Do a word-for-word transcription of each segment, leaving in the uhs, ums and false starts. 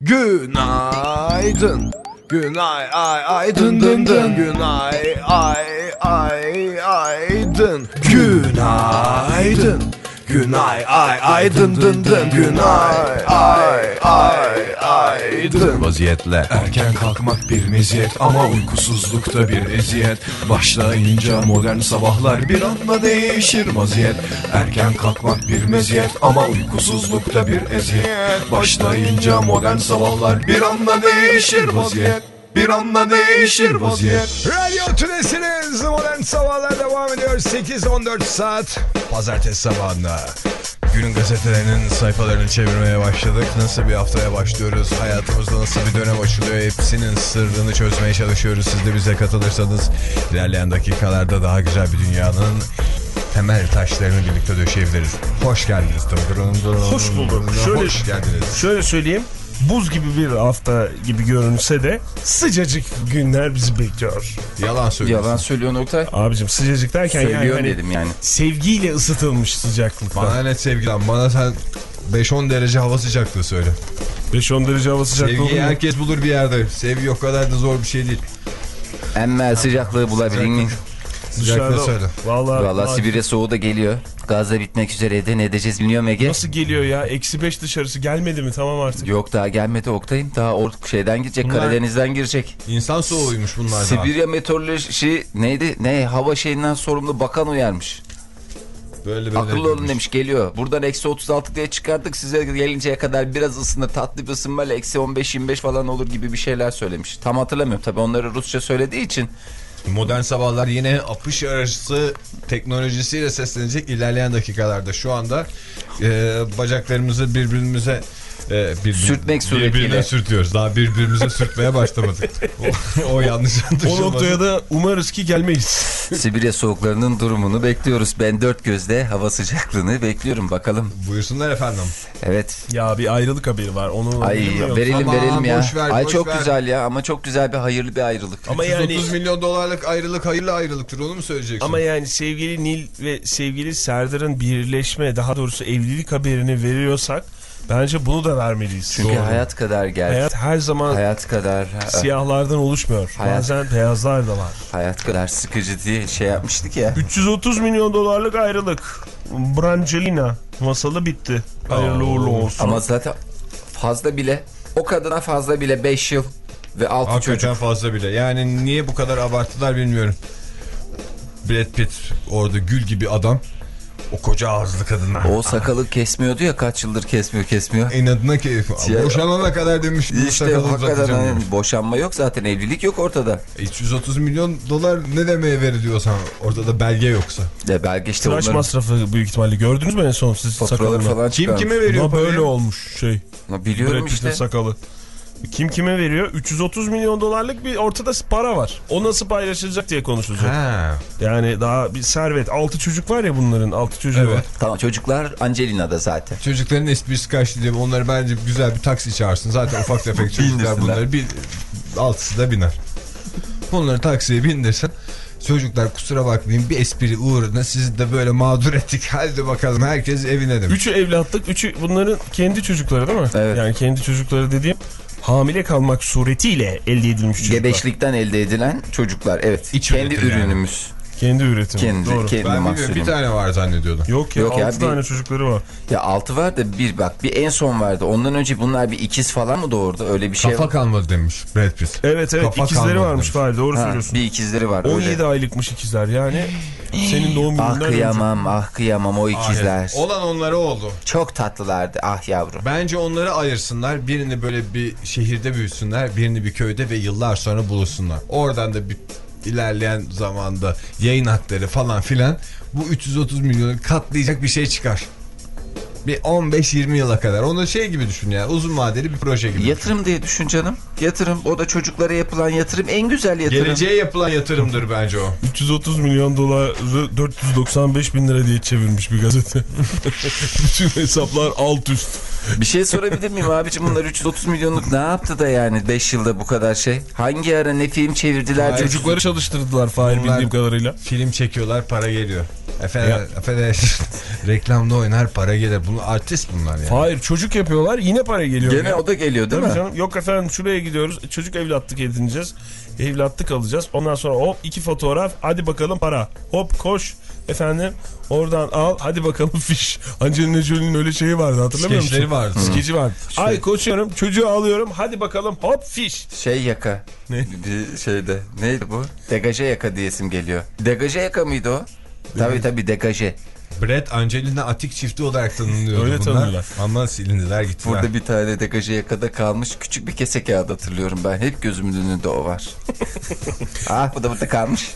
Günaydın. Günay ay ay dın dın dın. Günay ay ay ay dın. Günaydın. Günay ay ay dın dın dın. Günay ay ay ay dın. Vaziyetle erken kalkmak bir meziyet ama uykusuzlukta bir eziyet. Başlayınca modern sabahlar bir anda değişir vaziyet. Erken kalkmak bir meziyet ama uykusuzlukta bir eziyet. Başlayınca modern sabahlar bir anda değişir vaziyet. Bir anda değişir vaziyet. Radyo Tülesi'niz Modern Sabahlar devam ediyor. sekiz on dört saat Pazartesi sabahında. Günün gazetelerinin sayfalarını çevirmeye başladık. Nasıl bir haftaya başlıyoruz? Hayatımızda nasıl bir dönem açılıyor? Hepsinin sırrını çözmeye çalışıyoruz. Siz de bize katılırsanız ilerleyen dakikalarda daha güzel bir dünyanın temel taşlarını birlikte döşeyebiliriz. Hoş geldiniz. Hoş bulduk. Şöyle, Hoş geldiniz. Şöyle söyleyeyim. Buz gibi bir hafta gibi görünse de sıcacık günler bizi bekliyor. Yalan söylüyorsun. Yalan söylüyor Oktay. Abicim sıcacık derken Söylüyor yani, hani dedim yani. Sevgiyle ısıtılmış sıcaklıkta. Bana net sevgiden. Bana sen beş on derece hava sıcaklığı söyle. beş on derece hava sıcaklığı. Sevgiyi herkes bulur bir yerde. Sevgi o kadar da zor bir şey değil. Emmel sıcaklığı bulabilin mi? Sıcaklığı söyle. Vallahi, Valla Sibirya soğuğu da geliyor. Gazla bitmek üzereydi. Ne edeceğiz bilmiyorum Ege. Nasıl geliyor ya? Eksi beş dışarısı gelmedi mi? Tamam artık. Yok daha gelmedi Oktay'ım. Daha o şeyden girecek. Bunlar... Karadeniz'den girecek. İnsan soğuğuymuş bunlar. Sibirya meteoroloji neydi? Ne hava şeyinden sorumlu bakan uyarmış. Böyle böyle Akıllı olun demiş, geliyor. Buradan eksi otuz altı diye çıkardık, size gelinceye kadar biraz ısınır, tatlı bir ısınmayla eksi on beş yirmi beş falan olur gibi bir şeyler söylemiş. Tam hatırlamıyorum tabii, onları Rusça söylediği için. Modern Sabahlar yine apış arası teknolojisiyle seslenecek ilerleyen dakikalarda. Şu anda e, bacaklarımızı birbirimize e, birbir, sürtmek suretiyle. Birbirine sürtüyoruz. Daha birbirimize sürtmeye başlamadık. O, o yanlış anlaşılmasın. O noktaya da umarız ki gelmeyiz. Sibirya soğuklarının durumunu bekliyoruz. Ben dört gözle hava sıcaklığını bekliyorum, bakalım. Buyursunlar efendim. Evet. Ya bir ayrılık haberi var. Onu Ay verelim Aman, verelim ya. boş ver, Ay boş çok ver. güzel ya, ama çok güzel bir hayırlı bir ayrılık. Ama üç yüz otuz yani milyon dolarlık ayrılık hayırlı ayrılıktır, onu mu söyleyeceksin? Ama yani sevgili Nil ve sevgili Serdar'ın birleşme, daha doğrusu evlilik haberini veriyorsak bence bunu da vermeliyiz. Çünkü Doğru. hayat kadar gerçek. Hayat her zaman hayat kadar siyahlardan oluşmuyor. Hayat. Bazen beyazlar da var. Hayat kadar sıkıcı diye şey yapmıştık ya. üç yüz otuz milyon dolarlık ayrılık. Brangelina masalı bitti. Hayırlı uğurlu olsun. Ama zaten fazla bile, o kadına fazla bile beş yıl ve altı hakikaten çocuk. fazla bile. Yani niye bu kadar abarttılar bilmiyorum. Brad Pitt orada gül gibi adam. O koca ağızlı kadınlar. O sakalı kesmiyordu ya, kaç yıldır kesmiyor kesmiyor. İnadına ki Ya, boşanana kadar demiş. İşte hakikaten hani boşanma yok zaten, evlilik yok ortada. üç yüz otuz milyon dolar ne demeye veriliyorsan ortada belge yoksa. Ya belge işte tıraş onların masrafı büyük ihtimalle. Gördünüz mü en son siz faturaları sakalını? falan Kim çıkarmış. kime veriyor Na parayı? böyle olmuş şey. Na biliyorum Brad Pitt'in işte. sakalı. Kim kime veriyor? üç yüz otuz milyon dolarlık bir ortada para var. O nasıl paylaşılacak diye konuşulacak. Ha. Yani daha bir servet. altı çocuk var ya bunların. altı çocuğu Evet. var. Tamam, çocuklar Angelina'da zaten. Çocukların esprisi kaçtı diye onları bence güzel bir taksi çağırsın. Zaten ufak tefek çocuklar bunları bir altısı da biner. Bunları taksiye bindirsin. Çocuklar kusura bakmayın, bir espri uğruna sizi de böyle mağdur ettik. Hadi bakalım, herkes evine demiş. Üçü evlatlık. Üçü bunların kendi çocukları değil mi? Evet. Yani kendi çocukları dediğim hamile kalmak suretiyle elde edilmiş çocuklar. Gebeşlikten elde edilen çocuklar, evet. İç kendi üretim yani. ürünümüz. Kendi üretimi. Kendi, Doğru. kendi Ben bilmiyorum, mahsulüm. bir tane var zannediyordum. Yok ya, Yok ya, altı bir- tane çocukları var. Ya altı var da bir bak, bir en son vardı. Ondan önce bunlar bir ikiz falan mı doğurdu? Öyle bir şey Kafa var. kalmadı demiş Brad Pitt. Evet evet, Kafa ikizleri kalmadı varmış demiş. Fahri, doğru Ha, söylüyorsun. bir ikizleri var. on yedi öyle. aylıkmış ikizler yani. Senin doğum gününden Ah önce. kıyamam, ah kıyamam o ikizler. Ah, olan onlara oldu. Çok tatlılardı ah yavrum. Bence onları ayırsınlar. Birini böyle bir şehirde büyüsünler. Birini bir köyde ve yıllar sonra buluşsunlar. Oradan da bir ilerleyen zamanda yayın hakları falan filan bu üç yüz otuz milyonu katlayacak bir şey çıkar. Bir on beş yirmi yıla kadar. Onu şey gibi düşün ya. Uzun vadeli bir proje gibi. Yatırım diye düşün canım. Yatırım. O da çocuklara yapılan yatırım. En güzel yatırım. Geleceğe yapılan yatırımdır bence o. üç yüz otuz milyon doları dört yüz doksan beş bin lira diye çevirmiş bir gazete. Bütün hesaplar alt üst. Bir şey sorabilir miyim abicim? Bunlar üç yüz otuz milyonluk ne yaptı da yani beş yılda bu kadar şey? Hangi ara ne film çevirdiler? Hayır, çocukları çalıştırdılar Fahir Bunlar bildiğim kadarıyla. Film çekiyorlar, para geliyor. Efendim, efendim reklamda oynar, para gelir. Bunlar artist bunlar yani. Hayır, çocuk yapıyorlar, yine para geliyor. Gene ya. o da geliyor değil Tabii mi? canım. Yok efendim şuraya gidiyoruz. Çocuk evlatlık edineceğiz. Evlatlık alacağız. Ondan sonra hop iki fotoğraf. Hadi bakalım para. Hop koş. Efendim oradan al. Hadi bakalım fiş. Angelina Jolie'nin öyle şeyi vardı, hatırlamıyor musun? Skeçleri vardı. Skeci vardı. Ay koşuyorum. Çocuğu alıyorum. Hadi bakalım hop fiş. Şey yaka. Ne? Bir şeyde. Neydi bu? Degaje yaka diyesim geliyor. Degaje yaka mıydı o? Tabii tabii degaje. Brad Angelina Atik çifti olarak tanınıyordu Öyle bunlar. tanıyorlar. Ama silindiler gittiler. Burada bir tane degaje yakada kalmış küçük bir kese kağıdı hatırlıyorum ben. Hep gözümün önünde o var. Ah bu da burada kalmış.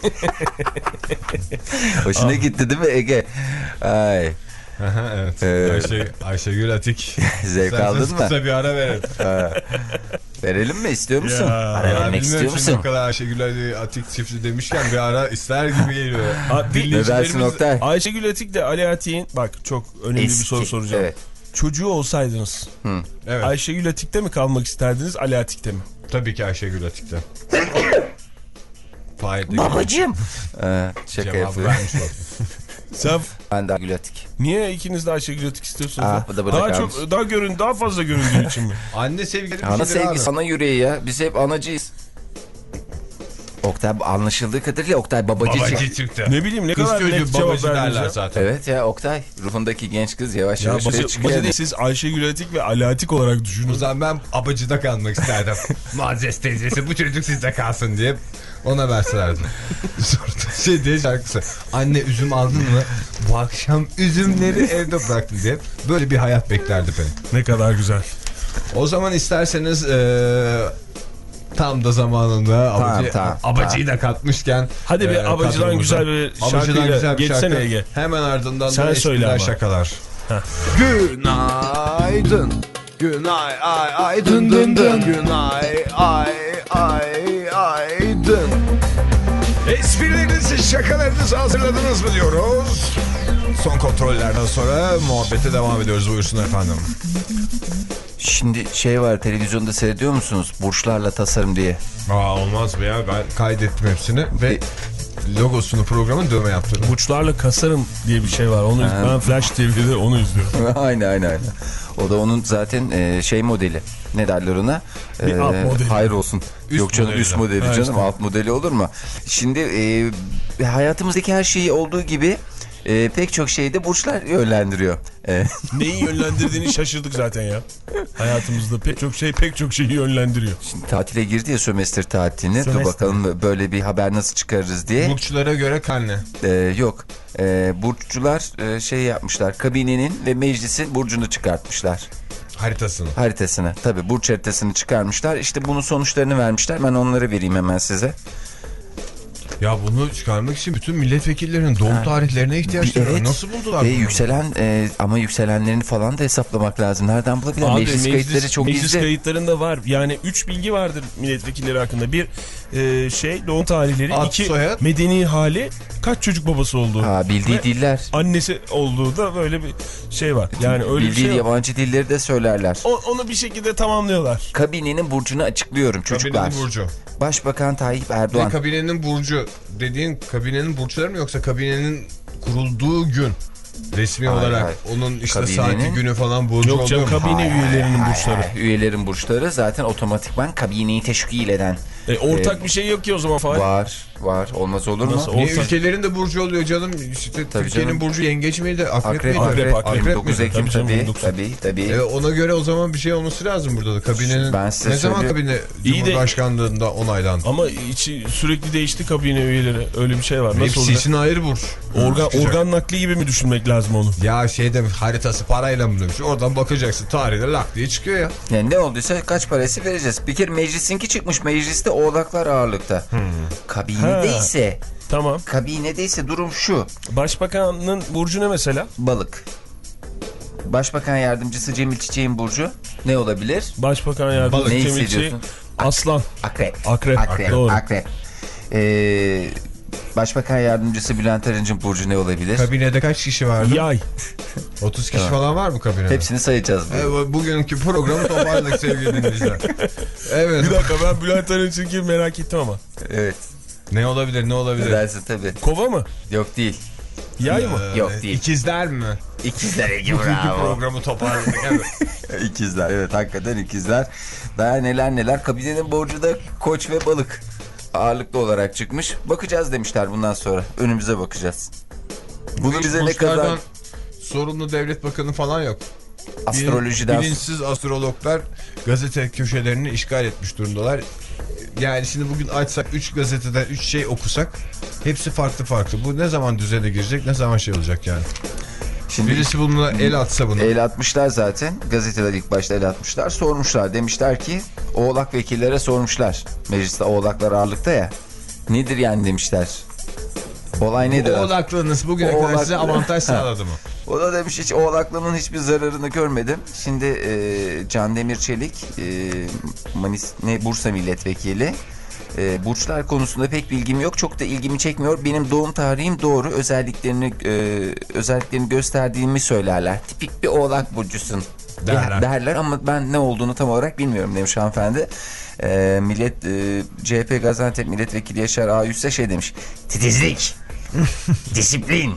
Hoşuna gitti değil mi Ege? Ay. Aha, evet. Ee, Ayşe, Ayşegül Atik. Zevk aldın mı? Kısa bir ara verelim. Verelim mi? İstiyor musun? Ya, Ara Ya vermek istiyor bilmiyorum şimdi musun? o kadar Ayşegül Atik çifti demişken bir ara ister gibi geliyor. Ha, Ne dersin Oktay? Ayşegül Atik de Ali Atik'in, bak çok önemli Eski, bir soru soracağım. evet. Çocuğu olsaydınız Hı. Evet. Ayşegül Atik'te mi kalmak isterdiniz, Ali Atik'te mi? Tabii ki Ayşegül Atik'te. Fahir'de Babacığım. Ee, şaka cevabı yapıyorum. vermiş oldum. Sen Ben de Gülatik. niye ikiniz de Ayşegül Atik istiyorsunuz? Aa, ya? bu da burada daha kalmış. çok daha görün daha fazla göründüğü için mi? Anne sevgili bir Ana şeydir abi. sevgi sana yüreği ya. Biz hep anacıyız. Oktay anlaşıldığı kadarıyla Oktay babacı, Babacı çıktı. çıktı. Ne bileyim ne Kız kadar çocuğu net cevap babacı verdiniz derler ya. zaten. Evet ya Oktay. Ruhundaki genç kız yavaş Ya yavaş bacı, şuraya bacı çıkıyor. değil, siz Ayşegül Atik ve Ali Atik olarak O düşünün. zaman ben abacıda kalmak isterdim. Muazzez teyzesi bu çocuk sizde kalsın diye ona verselerdi. Sonra şey diye şarkısı. Anne üzüm aldın mı? Bu akşam üzümleri evde bıraktın diye. Böyle bir hayat beklerdi beni. Ne kadar güzel. O zaman isterseniz ee, tam da zamanında Tamam, abacı, tamam, abacıyı da katmışken. Hadi bir ee, abacıdan kadromuzda. güzel bir Abacıdan şarkıyla güzel bir geçsene şarkı. Ege. Hemen ardından Sen da söyle espriler, ama. şakalar. Heh. Günaydın. Günay ay ay dın dın dın. Günay ay ay ay dın. Esprilerinizi, şakalarınızı hazırladınız mı diyoruz. Son kontrollerden sonra muhabbete devam ediyoruz. Buyursun efendim. Şimdi şey var, televizyonda seyrediyor musunuz? Burçlarla tasarım diye. Aa, olmaz be ya, ben kaydettim hepsini ve logosunu programın dövme yaptırdım. Burçlarla kasarım diye bir şey var. Onu ben Flash T V'de onu izliyorum. aynen aynen aynen. O da onun zaten e, şey modeli. Ne derler ona? Bir alt modeli. Hayır olsun. Üst Yok canım modeli. üst modeli Ha, canım. işte. Alt modeli olur mu? Şimdi e, hayatımızdaki her şeyi olduğu gibi e, pek çok şeyi de burçlar yönlendiriyor. E, Neyi yönlendirdiğini şaşırdık zaten ya. Hayatımızda pek çok şey pek çok şeyi yönlendiriyor. Şimdi tatile girdi ya, sömestr tatiline. Dur Sömestr. bakalım böyle bir haber nasıl çıkarırız diye. Burçlara göre karne. Ee, yok. Ee, burççular e, şey yapmışlar. Kabinenin ve meclisin burcunu çıkartmışlar. Haritasını. Haritasını. Tabii burç haritasını çıkarmışlar. İşte bunun sonuçlarını vermişler. Ben onları vereyim hemen size. Ya bunu çıkarmak için bütün milletvekillerinin doğum tarihlerine ihtiyaçları var. Evet. Nasıl buldular Ve bunu? yükselen e, ama yükselenlerini falan da hesaplamak lazım. Nereden bulabilir? Abi, Meclis, kayıtları çok meclis gizli. kayıtlarında var. Yani üç bilgi vardır milletvekilleri hakkında. Bir e, şey doğum tarihleri. Ad, iki soyad. medeni hali. Kaç çocuk babası olduğu. Ha, bildiği Ve diller. annesi olduğu da böyle bir şey var. Yani öyle Bildiği bir şey yok. yabancı dilleri de söylerler. O, onu bir şekilde tamamlıyorlar. Kabinenin burcunu açıklıyorum çocuklar. Kabinenin burcu. Başbakan Tayyip Ne Erdoğan. kabinenin burcu dediğin kabinenin burçları mı yoksa kabinenin kurulduğu gün resmi Hayır, olarak hayır. onun işte Kabinenin- saati günü falan burcu Yok canım, oluyor mu? kabine üyelerinin Hayır, burçları. hayır. Üyelerin burçları zaten otomatikman kabineyi teşkil eden. E, ortak bir şey yok ki o zaman Fahir. Var var olmaz olur mu? Nasıl? Niye Ortak- ülkelerin de burcu oluyor canım? İşte Tabii Türkiye'nin canım. burcu yengeç miydi? Akrep, Akrep, miydi? akrep, akrep, akrep. dokuz miydi? Ekim Tabii canım, tabii, dokuz. tabii, tabii. E, ona göre o zaman bir şey olması lazım burada da. Kabinenin Ben size ne zaman söyleyeyim. kabine İyi de- Cumhurbaşkanlığında onaylandı? Ama içi sürekli değişti kabine üyeleri. Öyle bir şey var. Nasıl Hepsi olacak? için ayrı burç. Organ, Çıkacak. organ nakli gibi mi düşünmek lazım onu? Ya şeyde haritası parayla mı demiş? Oradan bakacaksın tarihte lak diye çıkıyor ya. Yani ne olduysa kaç parası vereceğiz. Bir kere meclisinki çıkmış. Mecliste oğlaklar ağırlıkta. Kabinedeyse, Tamam. kabinedeyse durum şu. Başbakanın burcu ne mesela? Balık. Başbakan yardımcısı Cemil Çiçek'in burcu ne olabilir? Başbakan yardımcısı Ne Cemil Çiçek. hissediyorsun? Aslan. Akrep. Akrep. Akrep. Doğru. Akrep. Ee, Başbakan Yardımcısı Bülent Arınç'ın burcu ne olabilir? Kabinede kaç kişi vardı? Yay. otuz kişi falan var mı kabinede? Hepsini sayacağız. Evet, bugünkü programı toparladık sevgili dinleyiciler. Evet. Bir dakika, ben Bülent Arınç'ınki merak ettim ama. Evet. Ne olabilir ne olabilir? Dersin tabii. Kova mı? Yok değil. Yay mı? Ee, Yok değil. İkizler mi? İkizler Ege, Bugünkü bravo. programı toparladık. Evet. İkizler, evet, hakikaten ikizler. Daha neler neler. Kabinenin borcu da Koç ve Balık ağırlıklı olarak çıkmış. Bakacağız demişler bundan sonra. Önümüze bakacağız. Bunu bize ne kadar... Burçlardan sorumlu devlet bakanı falan yok. Astrolojiden... Bilinçsiz astrologlar gazete köşelerini işgal etmiş durumdalar. Yani şimdi bugün açsak üç gazeteden üç şey okusak hepsi farklı farklı. Bu ne zaman düzene girecek, ne zaman şey olacak yani. Şimdi birisi bununla el atsa bunu. El atmışlar zaten. Gazeteler ilk başta el atmışlar. Sormuşlar. Demişler ki Oğlak vekillere sormuşlar. Mecliste Oğlaklar ağırlıkta ya. Nedir yani demişler. Olay nedir? Bu oğlaklığınız bugüne Oğlak... kadar size avantaj sağladı mı? O da demiş hiç oğlaklığının hiçbir zararını görmedim. Şimdi e, Can Demir Çelik e, Manis, ne, Bursa milletvekili. E, burçlar konusunda pek bilgim yok. Çok da ilgimi çekmiyor. Benim doğum tarihim doğru. Özelliklerini e, özelliklerini gösterdiğimi söylerler. Tipik bir oğlak burcusun derler. derler ama ben ne olduğunu tam olarak bilmiyorum demiş hanımefendi. E, millet e, C H P Gaziantep Milletvekili Yaşar Ağüz ise şey demiş. Titizlik. Disiplin.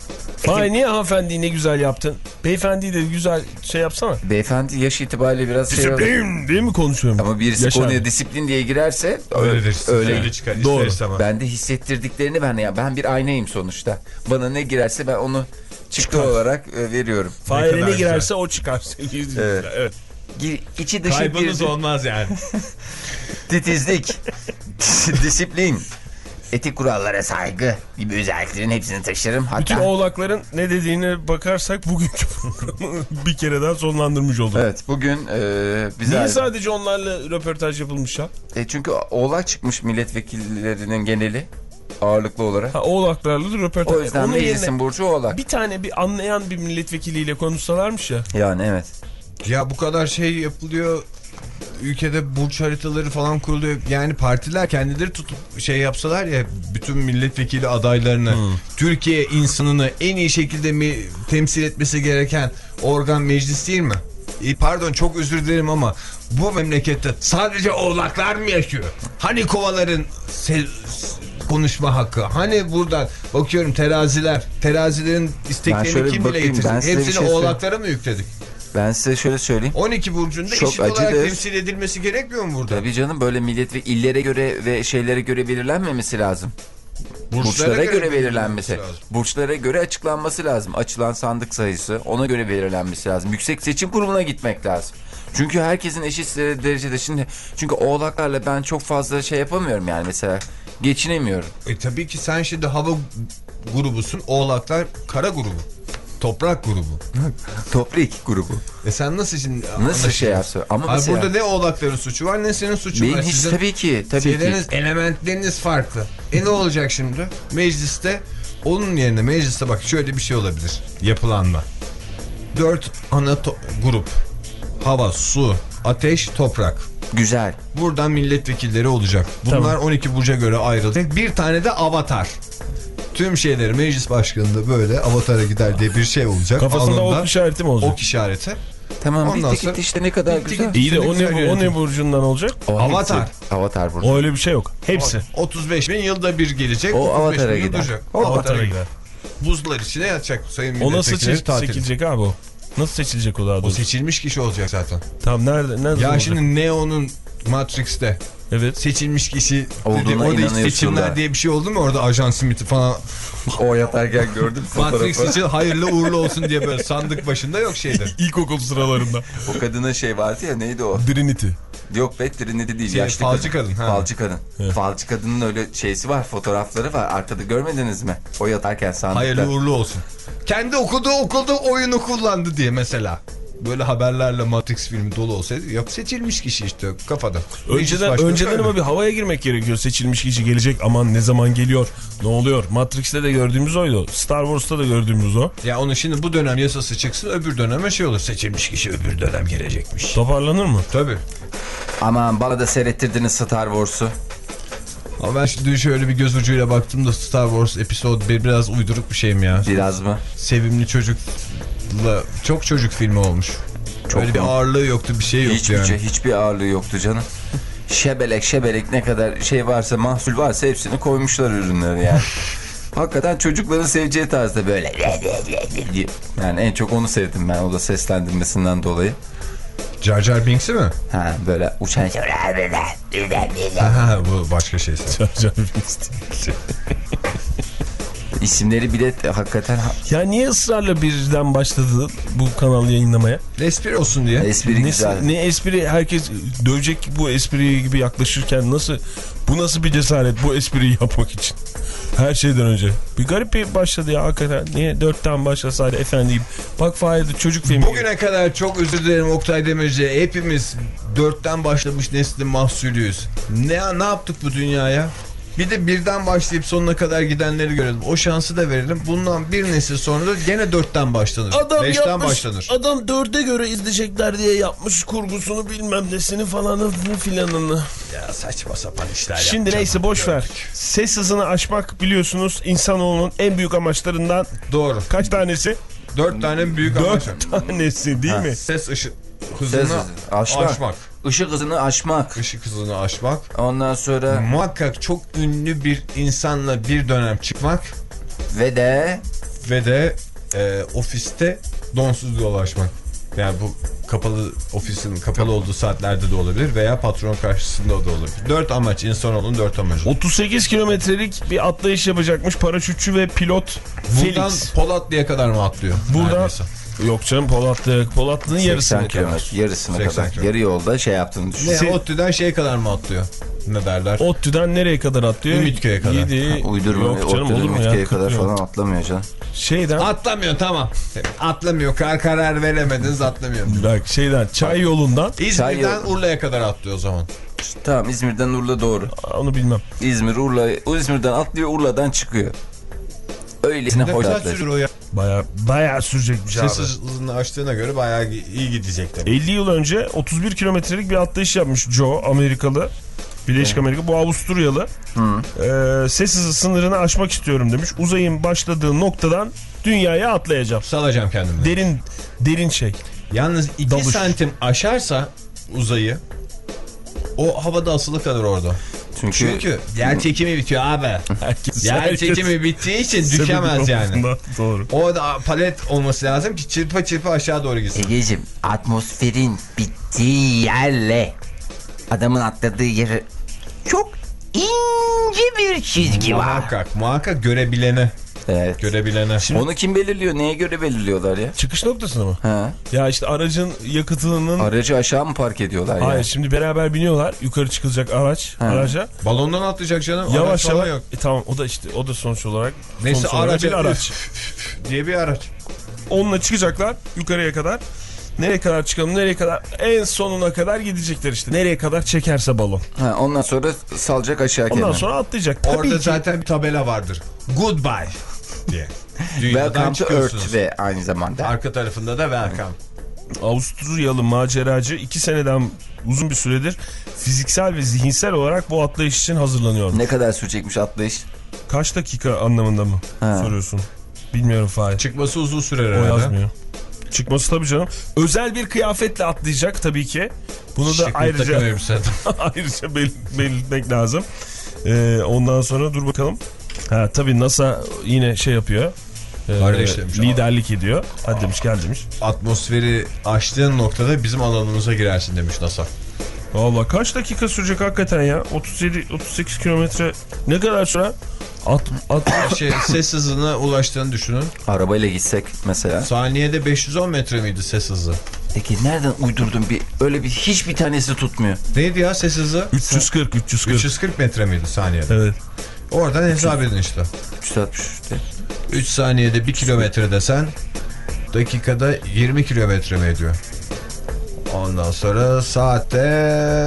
Ay niye hanımefendiyi ne güzel yaptın? Beyefendiyi de güzel şey yapsana. Beyefendi yaş itibariyle biraz Disiplin şey değil mi konuşuyorum? ama birisi Yaşar konuya mı? disiplin diye girerse Öyledir. öyle, Öyle çıkar. Doğru. İster ben de hissettirdiklerini ben ya ben bir aynayım sonuçta. Bana ne girerse ben onu çıktı olarak e, veriyorum. Fahir'e kadar ne girerse güzel. o çıkar. Evet. Evet. Gir, içi dışı Kaybınız bir olmaz yani. titizlik, disiplin, etik kurallara saygı gibi özelliklerin hepsini taşırım. Hatta... Bütün oğlakların ne dediğine bakarsak bugünkü programı bir kere daha sonlandırmış olduk. Evet bugün e, bize... Niye sadece onlarla röportaj yapılmış ya? E, çünkü oğlak çıkmış milletvekillerinin geneli ağırlıklı olarak. Ha, oğlaklarla da röportaj. O yüzden Onun meclisin yerine burcu oğlak. bir tane bir anlayan bir milletvekiliyle konuşsalarmış ya. Yani evet. Ya bu kadar şey yapılıyor. Ülkede burç haritaları falan kuruluyor. Yani partiler kendileri tutup şey yapsalar ya bütün milletvekili adaylarını hmm. Türkiye insanını en iyi şekilde mi temsil etmesi gereken organ meclis değil mi? E, pardon çok özür dilerim ama bu memlekette sadece oğlaklar mı yaşıyor? Hani kovaların konuşma hakkı? Hani buradan bakıyorum teraziler, terazilerin isteklerini kim bile getirsin? Hepsini şey oğlaklara mı yükledik? Ben size şöyle söyleyeyim. on iki burcunda çok eşit olarak acıdır. temsil edilmesi gerekmiyor mu burada? Tabii canım böyle millet ve illere göre ve şeylere göre belirlenmemesi lazım. Burçlara, Burçlara göre, göre belirlenmesi. Lazım. Burçlara göre açıklanması lazım. Açılan sandık sayısı ona göre belirlenmesi lazım. Yüksek Seçim Kurulu'na gitmek lazım. Çünkü herkesin eşit derecede şimdi çünkü oğlaklarla ben çok fazla şey yapamıyorum yani mesela geçinemiyorum. E tabii ki sen şimdi hava grubusun. Oğlaklar kara grubu. Toprak grubu. Toprak grubu. E sen nasıl şimdi nasıl şey yapsın? Ama Abi mesela... burada ne oğlakların suçu var ne senin suçun benim var. hiç Sizin tabii ki. Tabii şeyleriniz, ki. elementleriniz farklı. E ne olacak şimdi? Mecliste onun yerine mecliste bak şöyle bir şey olabilir. Yapılanma. Dört ana grup. Hava, su, ateş, toprak. Güzel. Buradan milletvekilleri olacak. Bunlar tamam. on iki burca göre ayrılacak. Bir tane de avatar. Tüm şeyleri meclis başkanında böyle avatara gider diye bir şey olacak. Kafasında alında, ok işareti mi olacak? Ok işareti. Tamam ondan bitti gitti işte ne kadar güzel. İyi de o ne, o ne burcundan olacak? O avatar. Hepsi. Avatar burcu. O öyle bir şey yok. Hepsi. otuz beş bin yılda bir gelecek. O avatara gider. O avatara, avatara gider. Buzlar içine yatacak sayın milletvekilleri. O nasıl seçil seçilecek abi o? Nasıl seçilecek o daha doğrusu? O seçilmiş kişi olacak zaten. Tamam nerede? nerede ya olacak? şimdi Neo'nun Matrix'te evet. seçilmiş kişi olduğuna orada hiç seçimler da. diye bir şey oldu mu orada Ajan Smith'i falan o yatarken gördüm Matrix için hayırlı uğurlu olsun diye böyle sandık başında yok şeyde. İlkokul sıralarında. O kadının şey vardı ya neydi o? Trinity. Yok be Trinity değil. Şey, yaşlı falcı kadın. kadın. Falcı kadın. Evet. Falcı kadının öyle şeysi var fotoğrafları var arkada görmediniz mi? O yatarken sandıkta. Hayırlı uğurlu olsun. Kendi okuduğu okulda oyunu kullandı diye mesela. Böyle haberlerle Matrix filmi dolu olsaydı yok seçilmiş kişi işte kafada. Önceden, önceden ama bir havaya girmek gerekiyor. Seçilmiş kişi gelecek aman ne zaman geliyor ne oluyor. Matrix'te de gördüğümüz oydu. Star Wars'ta da gördüğümüz o. Ya onun şimdi bu dönem yasası çıksın öbür döneme şey olur. Seçilmiş kişi öbür dönem gelecekmiş. Toparlanır mı? Tabii. Aman bana da seyrettirdiniz Star Wars'u. Ama ben şimdi şöyle bir göz ucuyla baktım da Star Wars Episode bir biraz uyduruk bir şey mi ya? Biraz mı? Sevimli çocukla çok çocuk filmi olmuş. Çok Öyle bir ağırlığı yoktu, bir şey yoktu hiçbir yani. Şey, hiçbir ağırlığı yoktu canım. Şebelek şebelek ne kadar şey varsa, mahsul varsa hepsini koymuşlar ürünleri yani. Hakikaten çocukların seveceği tarzda böyle. Yani en çok onu sevdim ben, o da seslendirmesinden dolayı. Jar Jar Binks'i mi? Ha böyle uçan şey. Ha, bu başka şeyse. Jar Jar Binks değil. İsimleri bile hakikaten Ya niye ısrarla birden başladı bu kanal yayınlamaya? Espri olsun diye. espri Ne, güzel. ne espri, herkes dövecek bu espriyi gibi yaklaşırken nasıl, bu nasıl bir cesaret bu espriyi yapmak için? Her şeyden önce. Bir garip bir başladı ya hakikaten. Niye dörtten başlasaydı efendim? Bak Fahir'de çocuk filmi. Bugüne kadar çok özür dilerim Oktay Demirci. Hepimiz dörtten başlamış neslin mahsulüyüz. Ne, ne yaptık bu dünyaya? Bir de birden başlayıp sonuna kadar gidenleri görelim. O şansı da verelim. Bundan bir nesil sonra da gene dörtten başlanır. Adam Beşten yapmış, başlanır. adam dörde göre izleyecekler diye yapmış kurgusunu, bilmem nesini falanı filanını. Ya saçma sapan işler Şimdi yapacağım. neyse boş ver. Ses hızını aşmak biliyorsunuz insanoğlunun en büyük amaçlarından. Doğru. Kaç tanesi? Dört tane büyük amaç. Dört tanesi değil Ha. mi? Ses ışık hızını Ses hızı, aşmak. aşmak. Işık hızını aşmak. Işık hızını aşmak. Ondan sonra Muhakkak çok ünlü bir insanla bir dönem çıkmak. ve de Ve de e, ofiste donsuz dolaşmak. Yani bu kapalı, ofisin kapalı olduğu saatlerde de olabilir veya patron karşısında da olabilir. Dört amaç, insanoğlunun dört amacı. otuz sekiz kilometrelik bir atlayış yapacakmış paraşütçü ve pilot Buradan Felix. Polatlı'ya kadar mı atlıyor? Buradan Neredeyse. yok canım, Polatlı, Polatlı'nın yarısına seksen kadar. kilometre, yarısına seksen kadar. kilometre. Yarı yolda şey yaptığını düşün. Ne, Se- ODTÜ'den şeye kadar mı atlıyor? Ne derler? ODTÜ'den nereye kadar atlıyor? Ümitköy'e kadar. Yedi. Uydurma. Yok canım, olur mu ya? Ümitköy'e kadar kırk falan yok. atlamıyor canım. Şeyden Atlamıyor, tamam. Atlamıyor. Kar karar veremediniz, atlamıyor. bak şeyden Çay yolundan, İzmir'den yolu. Urla'ya kadar atlıyor o zaman. Tamam, İzmir'den Urla doğru. onu bilmem. İzmir, Urla, o İzmir'den atlıyor, Urla'dan çıkıyor. Öylesine Ne hoş kadar atlar. sürür o ya? Baya baya sürecekmiş abi. Ses hızını açtığına göre bayağı iyi gidecek tabii. elli yıl önce otuz bir kilometrelik bir atlayış yapmış Joe, Amerikalı. Birleşik Amerika. Bu Avusturyalı. Ee, ses hızı sınırını aşmak istiyorum demiş. Uzayın başladığı noktadan dünyaya atlayacağım. Salacağım kendimi. Derin derin şey. Yalnız iki Dalış. santim aşarsa uzayı, o havada asılı kalır orada. Çünkü, Çünkü yer çekimi bitiyor abi. Herkes, Yer herkes çekimi bittiği için sebebi düşemez yani. konusunda Doğru. O da palet olması lazım ki çırpa çırpa aşağı doğru gitsin. Egeciğim, atmosferin bittiği yerle adamın atladığı yeri çok ince bir çizgi var. Muhakkak, muhakkak görebilene. Evet. Görebilene. Onu kim belirliyor? Neye göre belirliyorlar ya? Çıkış noktasını mı? Ha? Ya işte aracın yakıtının... Aracı aşağı mı park ediyorlar ya? Hayır, şimdi beraber biniyorlar. Yukarı çıkılacak araç, Ha. araca. Balondan atlayacak canım. Araç Yavaş falan yavaş. yok. E, tamam, o da işte o da sonuç olarak. Neyse, sonuç olarak araca bir araç. diye bir araç. Onunla çıkacaklar yukarıya kadar. Nereye kadar çıkalım, nereye kadar, en sonuna kadar gidecekler işte. Nereye kadar çekerse balon. Ha, ondan sonra salacak aşağı Ondan kendini. sonra atlayacak. Tabii Orada ki. zaten bir tabela vardır. Goodbye diye. Dünyadan Welcome to çıkıyorsunuz. Earth ve aynı zamanda. Arka tarafında da welcome. Avusturyalı maceracı iki seneden uzun bir süredir fiziksel ve zihinsel olarak bu atlayış için hazırlanıyor. Ne kadar sürecekmiş atlayış? Kaç dakika anlamında mı Ha. soruyorsun? Bilmiyorum Fahir. Çıkması uzun sürer O herhalde. yazmıyor. Çıkması tabii canım. Özel bir kıyafetle atlayacak tabii ki. Bunu da Şıklık ayrıca takım elbise. ayrıca bel belirtmek lazım. Ee, ondan sonra dur bakalım. Ha tabii NASA yine şey yapıyor. Ee, Kardeş demiş ama. liderlik ediyor. Hadi demiş, gel demiş. Atmosferi aştığın noktada bizim alanımıza girersin demiş NASA. Vallahi kaç dakika sürecek hakikaten ya? otuz yedi otuz sekiz kilometre ne kadar süre? At, at, Şey, ses hızına ulaştığını düşünün. Arabayla gitsek mesela. Saniyede beş yüz on metre miydi ses hızı? Peki nereden uydurdun bir öyle bir hiçbir tanesi tutmuyor. Neydi ya ses hızı? üç yüz kırk üç yüz kırk. üç yüz kırk metre miydi saniyede? Evet. Oradan hesap edin işte. üç yüz altmış işte. üç saniyede bir kilometre desen dakikada yirmi kilometre mi ediyor? Ondan sonra saatte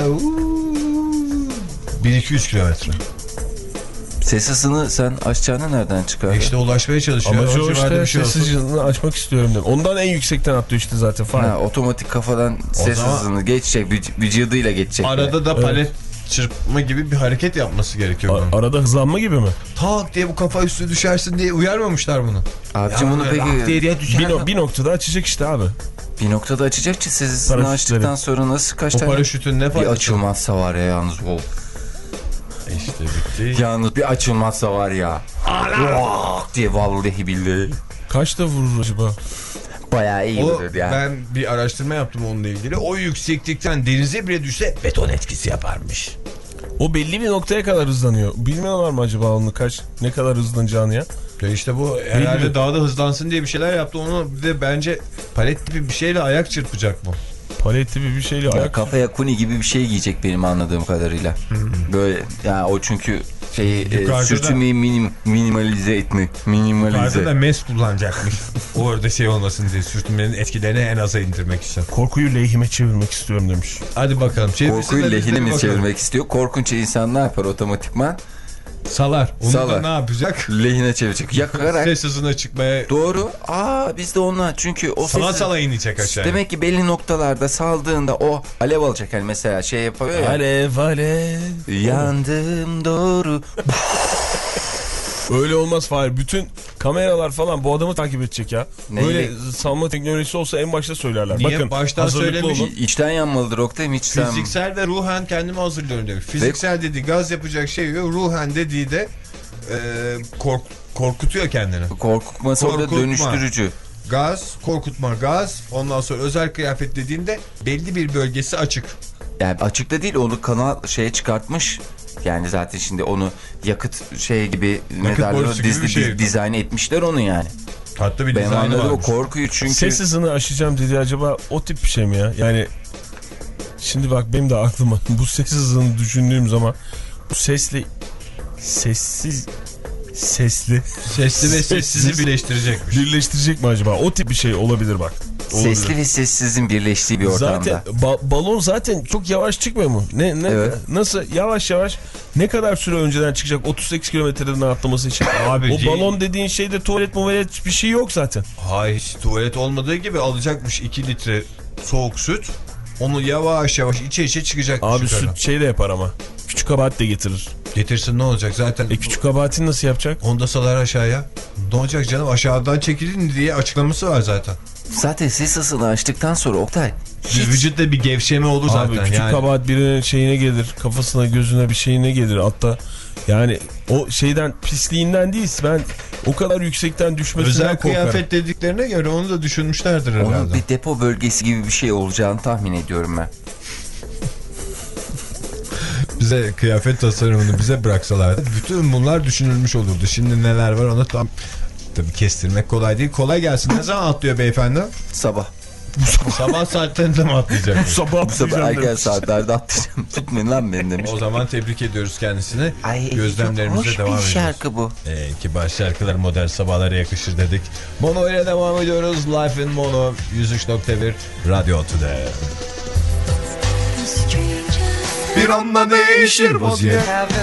bin iki yüz kilometre. Ses hızını sen aşacağını nereden çıkardın? İşte ulaşmaya çalışıyor. Amacı o civarda işte bir şey ses olsun. hızını açmak istiyorum dedim. Ondan en yüksekten atlıyor işte zaten. Fahir. Ha, otomatik kafadan ses zaman- hızını geçecek, vüc- vücuduyla geçecek. Arada da Evet. palet çırpma gibi bir hareket yapması gerekiyor. A- arada hızlanma gibi mi? Tak diye bu kafa üstü düşersin diye uyarmamışlar bunu. Abicim bunu peki diye diye düşer Bir, no- bir noktada açacak işte abi. bir noktada açacak ki siz açtıktan sonra nasıl kaç o tane paraşütün ne bir faydası? açılmazsa var ya yalnız o. İşte bitti. Yalnız bir açılmazsa var ya. Vah diye vallahi billahi. Kaçta vurur acaba? Bayağı iyi O, vurur yani. ben bir araştırma yaptım onunla ilgili. O yükseklikten denize bile düşse beton etkisi yaparmış. O belli bir noktaya kadar hızlanıyor. Bilmiyorlar mı acaba onu kaç ne kadar hızlanacağını ya? Ya işte bu herhalde daha da hızlansın diye bir şeyler yaptı. Onu bir de bence palet gibi bir şeyle ayak çırpacak bu. Palet gibi bir şeyle ayak... Kafaya kuni gibi bir şey giyecek benim anladığım kadarıyla. Hmm. Böyle yani o çünkü şeyi e, sürtünmeyi minim, minimalize etme. Minimalize. Yukarıda da mes kullanacakmış. Orada şey olmasın diye sürtünmenin etkilerini en aza indirmek için. Korkuyu lehime çevirmek istiyorum demiş. Hadi bakalım. Korkuyu lehine mi çevirmek istiyor? Korkunç insan ne yapar otomatikman? Salar. Onu Salar. da ne yapacak? Lehine çevirecek. Yakarak. Ses hızına çıkmaya. Doğru. Aa biz de onunla çünkü o Sala sesi... sala inecek aşağıya. Demek ki belli noktalarda saldığında o alev alacak. Yani mesela şey yapıyor ya. Alev alev. Yandım doğru. Öyle olmaz Fahir. Bütün kameralar falan bu adamı takip edecek ya. Neyle? Böyle salma teknolojisi olsa en başta söylerler. Niye? Bakın Baştan söylemiş. olun. İçten yanmalıdır Oktay mı? İçten... Fiziksel ve ruhen kendimi hazırlıyorum demiş. Fiziksel dediği gaz yapacak şey yok. Ruhen dediği de e, kork, korkutuyor kendini. Korkutması orada dönüştürücü. Gaz, korkutma gaz. Ondan sonra özel kıyafet dediğinde belli bir bölgesi açık. Yani açıkta değil onu kanal şeye çıkartmış. Yani zaten şimdi onu yakıt şey gibi ne derler dizli şey. dizayn etmişler onu yani. Hatta bir ben dizaynı anladım varmış. O korkuyu çünkü. Ses hızını aşacağım dedi acaba o tip bir şey mi ya? Yani şimdi bak benim de aklıma bu ses hızını düşündüğüm zaman bu sesle sessiz sesli sesli ve sessizi birleştirecekmiş. Birleştirecek mi acaba? O tip bir şey olabilir bak. Olabilir. Sesli ve sessizin birleştiği bir ortamda. Zaten ba balon zaten çok yavaş çıkmıyor mu? Ne, ne evet. Nasıl yavaş yavaş ne kadar süre önceden çıkacak otuz sekiz kilometreden atlaması için? Abi, o balon dediğin şeyde tuvalet muvalet bir şey yok zaten. Hayır hiç tuvalet olmadığı gibi alacakmış iki litre soğuk süt. Onu yavaş yavaş içe içe çıkacak. Abi yukarı. Süt şey de yapar ama. Küçük kabahat de getirir. Getirsin ne olacak zaten. E küçük kabahatini nasıl yapacak? Onu da salar aşağıya. Ne olacak canım aşağıdan çekilin diye açıklaması var zaten. Zaten ses hızını açtıktan sonra Oktay. Hiç... Vücutta bir gevşeme olur zaten. Abi küçük yani. kabahat birinin şeyine gelir. Kafasına gözüne bir şeyine gelir. Hatta yani o şeyden pisliğinden değil. Ben o kadar yüksekten düşmesinden özel korkarım. kıyafet dediklerine göre onu da düşünmüşlerdir herhalde. Onun bir depo bölgesi gibi bir şey olacağını tahmin ediyorum ben. Bize kıyafet tasarımını bize bıraksalardı bütün bunlar düşünülmüş olurdu. Şimdi neler var ona tam tabii kestirmek kolay değil. Kolay gelsin. Ne zaman atlıyor beyefendi? Sabah. Sabah saatlerinde mi atlayacak? Bu sabah Bu sabah erken saatlerde atlayacağım. Tutmayın lan beni demiş. O zaman tebrik ediyoruz kendisini. Ay, gözlemlerimize devam ediyoruz. Hoş bir şarkı bu. Ee, kibar şarkılar modern sabahlara yakışır dedik. Mono ile devam ediyoruz. Life in Mono yüz üç nokta bir Radyo Tüde. Bir anda değişir vaziyet.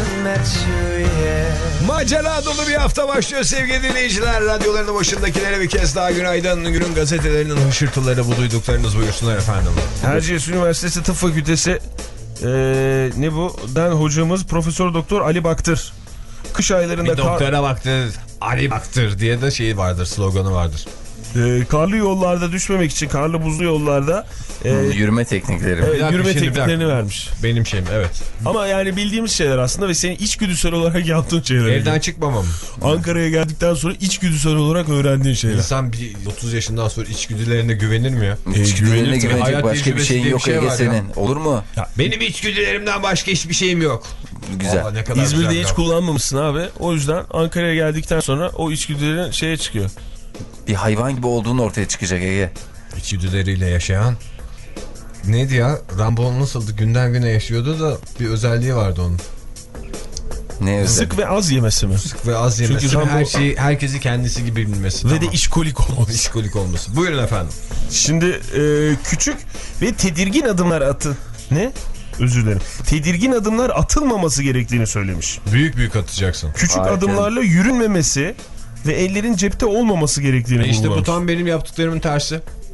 Macera dolu bir hafta başlıyor sevgili dinleyiciler. Radyolarının başındakilere bir kez daha günaydın. Günün gazetelerinin hışırtıları bu duyduklarınız buyursunlar efendim. Erciyes Üniversitesi Tıp Fakültesi ee, ne bu? Den hocamız Profesör Doktor Ali Baktır. Kış aylarında bir doktora kar... baktır, Ali Baktır diye de şey vardır, sloganı vardır. Ee, karlı yollarda düşmemek için karlı buzlu yollarda e, yürüme teknikleri. E, yürüme tekniklerini vermiş. Benim şeyim evet. Ama yani bildiğimiz şeyler aslında ve senin içgüdüsel olarak yaptığın şeyler. Evden çıkmamam. Ankara'ya geldikten sonra içgüdüsel olarak öğrendiğin şeyler. İnsan bir otuz yaşından sonra içgüdülerine güvenir mi ya? E, içgüdülerine güvenecek başka bir şeyin yok şey Ege senin. Ya. Olur mu? Ya, benim içgüdülerimden başka hiçbir şeyim yok. Güzel. Aa, İzmir'de güzel hiç ya. Kullanmamışsın abi. O yüzden Ankara'ya geldikten sonra o içgüdülerin şeye çıkıyor. Bir hayvan gibi olduğunu ortaya çıkacak Ege. İçgüdüleriyle yaşayan neydi ya? Rambo nasıldı? Günden güne yaşıyordu da bir özelliği vardı onun. Ne özelliği? Sık ve az yemesi mi? Sık ve az yemesi. Çünkü Rambo... her şeyi herkesi kendisi gibi bilmesi. Ve tamam. de işkolik olması. İşkolik olması. Buyurun efendim. Şimdi e, küçük ve tedirgin adımlar atı. Ne? Özür dilerim. Tedirgin adımlar atılmaması gerektiğini söylemiş. Büyük büyük atacaksın. Küçük Harika. adımlarla yürünmemesi ve ellerin cepte olmaması gerektiğini e işte vurgulamış. bu tam benim yaptıklarımın tersi.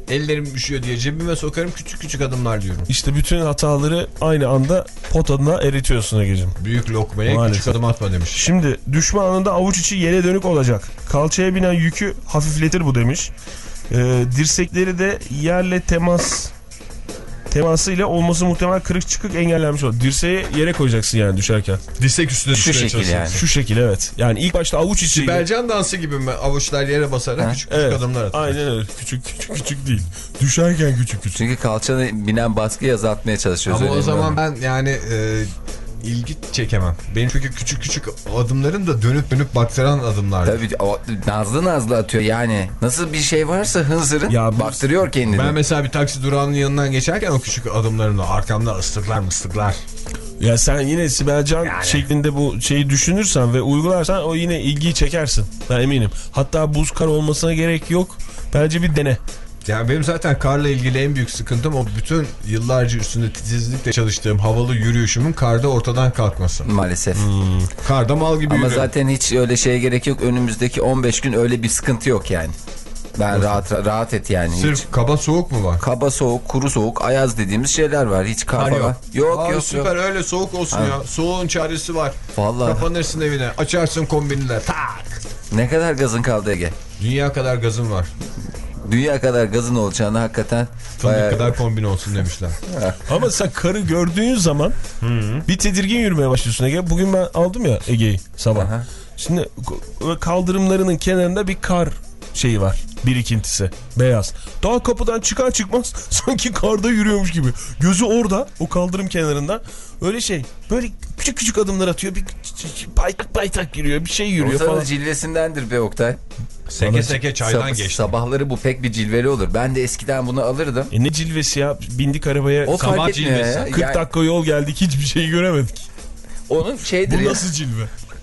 ellerim üşüyor diye cebime sokarım, küçük küçük adımlar diyorum. İşte bütün hataları aynı anda potadına eritiyorsun Ege'cim. Büyük lokmaya Maalesef. küçük adım atma demiş. Şimdi düşme anında avuç içi yere dönük olacak. Kalçaya binen yükü hafifletir bu demiş. Ee, dirsekleri de yerle temas temasıyla olması muhtemel kırık çıkık engellenmiş olur. Dirseği yere koyacaksın yani düşerken. Dirsek üstüne Şu düşmeye şekil yani. Şu şekil evet. Yani ilk başta avuç içi. Sibelcan dansı gibi mi? Avuçlar yere basarak küçük küçük Evet, adımlar atıyor. aynen öyle. Küçük küçük küçük değil. Düşerken küçük küçük. Çünkü kalçana binen baskıyı azaltmaya çalışıyoruz. Ama o öyle zaman mi? ben yani e, ilgi çekemem. Benim çünkü küçük küçük adımlarım da dönüp dönüp baktıran adımlar. Tabii o, nazlı nazlı atıyor yani. Nasıl bir şey varsa hınzırın Ya bu- baktırıyor kendini. Ben mesela bir taksi durağının yanından geçerken o küçük adımlarımla arkamda ıslıklar mıslıklar. Ya sen yine Sibelcan Yani. şeklinde bu şeyi düşünürsen ve uygularsan o yine ilgiyi çekersin. Ben eminim. Hatta buz kar olmasına gerek yok. Bence bir dene. Yani benim zaten karla ilgili en büyük sıkıntım o bütün yıllarca üstünde titizlikle çalıştığım havalı yürüyüşümün karda ortadan kalkması. Maalesef. Hmm. Karda mal gibi Ama yürüyorum. zaten hiç öyle şeye gerek yok. Önümüzdeki on beş gün öyle bir sıkıntı yok yani. Ben rahat rahat et yani. Hiç. Sırf kaba soğuk mu var? Kaba soğuk, kuru soğuk, ayaz dediğimiz şeyler var. Hiç kar Kar falan. yok. Yok Aa, yok süper yok. öyle soğuk olsun Ha. ya. Soğuğun çaresi var. Vallahi. Kapanırsın evine. Açarsın kombiniler. Tak. Ne kadar gazın kaldı Ege? Dünya kadar gazın var. Dünya kadar gazın olacağını hakikaten Fındık bayağı... kadar kombin olsun demişler. Ama sen karı gördüğün zaman bir tedirgin yürümeye başlıyorsun Ege. Bugün ben aldım ya Ege'yi sabah. Aha. Şimdi kaldırımlarının kenarında bir kar şeyi var. Birikintisi. Beyaz. Daha kapıdan çıkar çıkmaz sanki karda yürüyormuş gibi. Gözü orada o kaldırım kenarında. Öyle şey. Böyle küçük küçük adımlar atıyor. Bir paytak paytak yürüyor. Bir şey yürüyor O sana falan. cilvesindendir be Oktay. Seke seke çaydan Sab- geçti. Sabahları bu pek bir cilveli olur. Ben de eskiden bunu alırdım. E ne cilvesi ya. Bindik arabaya. O Sabah fark etmiyor cilvesi. ya. kırk Yani dakika yol geldik. Hiçbir şey göremedik. onun şeydir Bu ya. nasıl cilve?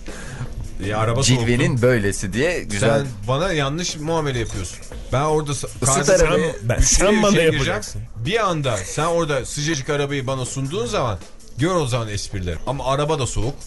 Ya, araba Cilvenin soğuktu. böylesi diye güzel. Sen bana yanlış muamele yapıyorsun. Ben orada Isıt karda- arabayı. Ben, Üçüne sen bana üçe yapacaksın. gireceğim. Bir anda sen orada sıcacık arabayı bana sunduğun zaman gör o zaman esprileri. Ama araba da soğuk.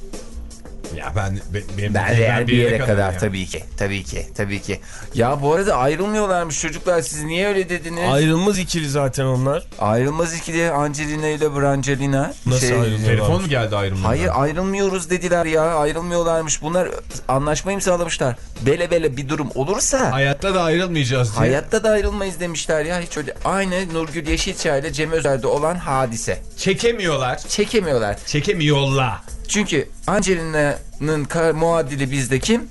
Ya ben be, benim Ben ben real bir yere kadar yani. tabii ki. Tabii ki. Tabii ki. Ya bu arada ayrılmıyorlarmış çocuklar. Siz niye öyle dediniz? Ayrılmaz ikili zaten onlar. Ayrılmaz ikili Angelina ile Brangelina. Nasıl ayrılıyorlar? Telefon mu geldi ayrılmadan? Hayır ayrılmıyoruz dediler ya. Ayrılmıyorlarmış. Bunlar anlaşma imzalamışlar. Bele bele bir durum olursa Hayatta da ayrılmayacağız diye. hayatta da ayrılmayız demişler ya. Hiç öyle. Aynı Nurgül Yeşilçay ile Cem Özer'de olan hadise. Çekemiyorlar. Çekemiyorlar. Çekemiyorlar. Çünkü Angelina'nın ka- muadili bizde kim?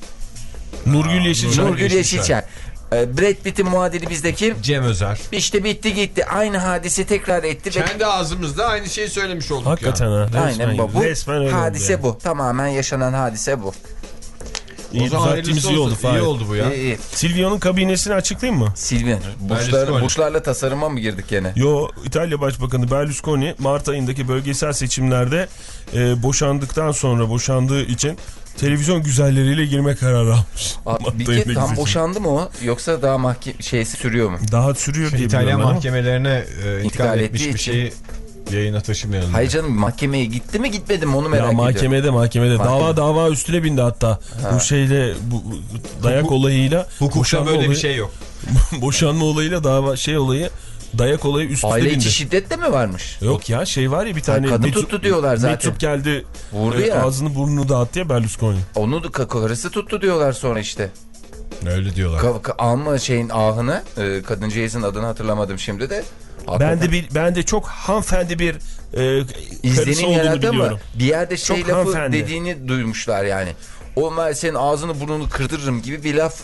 Nurgül Yeşilçay. Nurgül Yeşilçay. Ee, Brad Pitt'in muadili bizde kim? Cem Özer. İşte bitti gitti. Aynı hadise tekrar etti. ve- Kendi ağzımızda aynı şeyi söylemiş olduk Hakikaten ya. ha. Resmen, Aynen bu. bu resmen öyle hadise oldu bu. Tamamen yaşanan hadise bu. yani. İyi O zaman düzelttiğimiz hayırlısı iyi oldu. olsun. İyi Fahir. oldu bu ya. İyi, iyi. Silvio'nun kabinesini açıklayayım mı? Silvin. Burçlar, Berlusconi. burçlarla tasarıma mı girdik gene? Yo, İtalya Başbakanı Berlusconi Mart ayındaki bölgesel seçimlerde e, boşandıktan sonra boşandığı için televizyon güzelleriyle girme kararı almış. Aa, Mart bir ayındaki kez tam seçim. boşandı mı o? Yoksa daha mahke şeysi sürüyor mu? Daha sürüyor diye İtalyan biliyorum ben ama. mahkemelerine e, intikal ettiği etmiş bir için. şeyi yayına taşımayalım. Hayır canım mahkemeye gitti mi gitmedi mi onu merak Ya ediyorum. mahkemede mahkemede Mahkeme. dava dava üstüne bindi hatta. Ha. Bu şeyle bu dayak Hukuk- olayıyla Hukukta boşanma böyle olayı, bir şey yok. boşanma olayıyla dava şey olayı dayak olayı üst üste Aile bindi. içi şiddet de mi varmış? Yok ya şey var ya bir tane kadın meczup- tuttu diyorlar zaten. meczup geldi Vurdu e, ya. ağzını burnunu dağıttı ya Berlusconi. Onu da kakolarısı tuttu diyorlar sonra işte. Öyle diyorlar. Ka- ka- alma şeyin ahını. E, kadıncağızın adını hatırlamadım şimdi de. Ben Hakikaten de bir ben de çok hanımefendi bir e, karısı İzlenim olduğunu yarattı ama biliyorum. bir yerde şey Çok lafı hanımefendi. dediğini duymuşlar yani. O ben senin ağzını burnunu kırdırırım gibi bir laf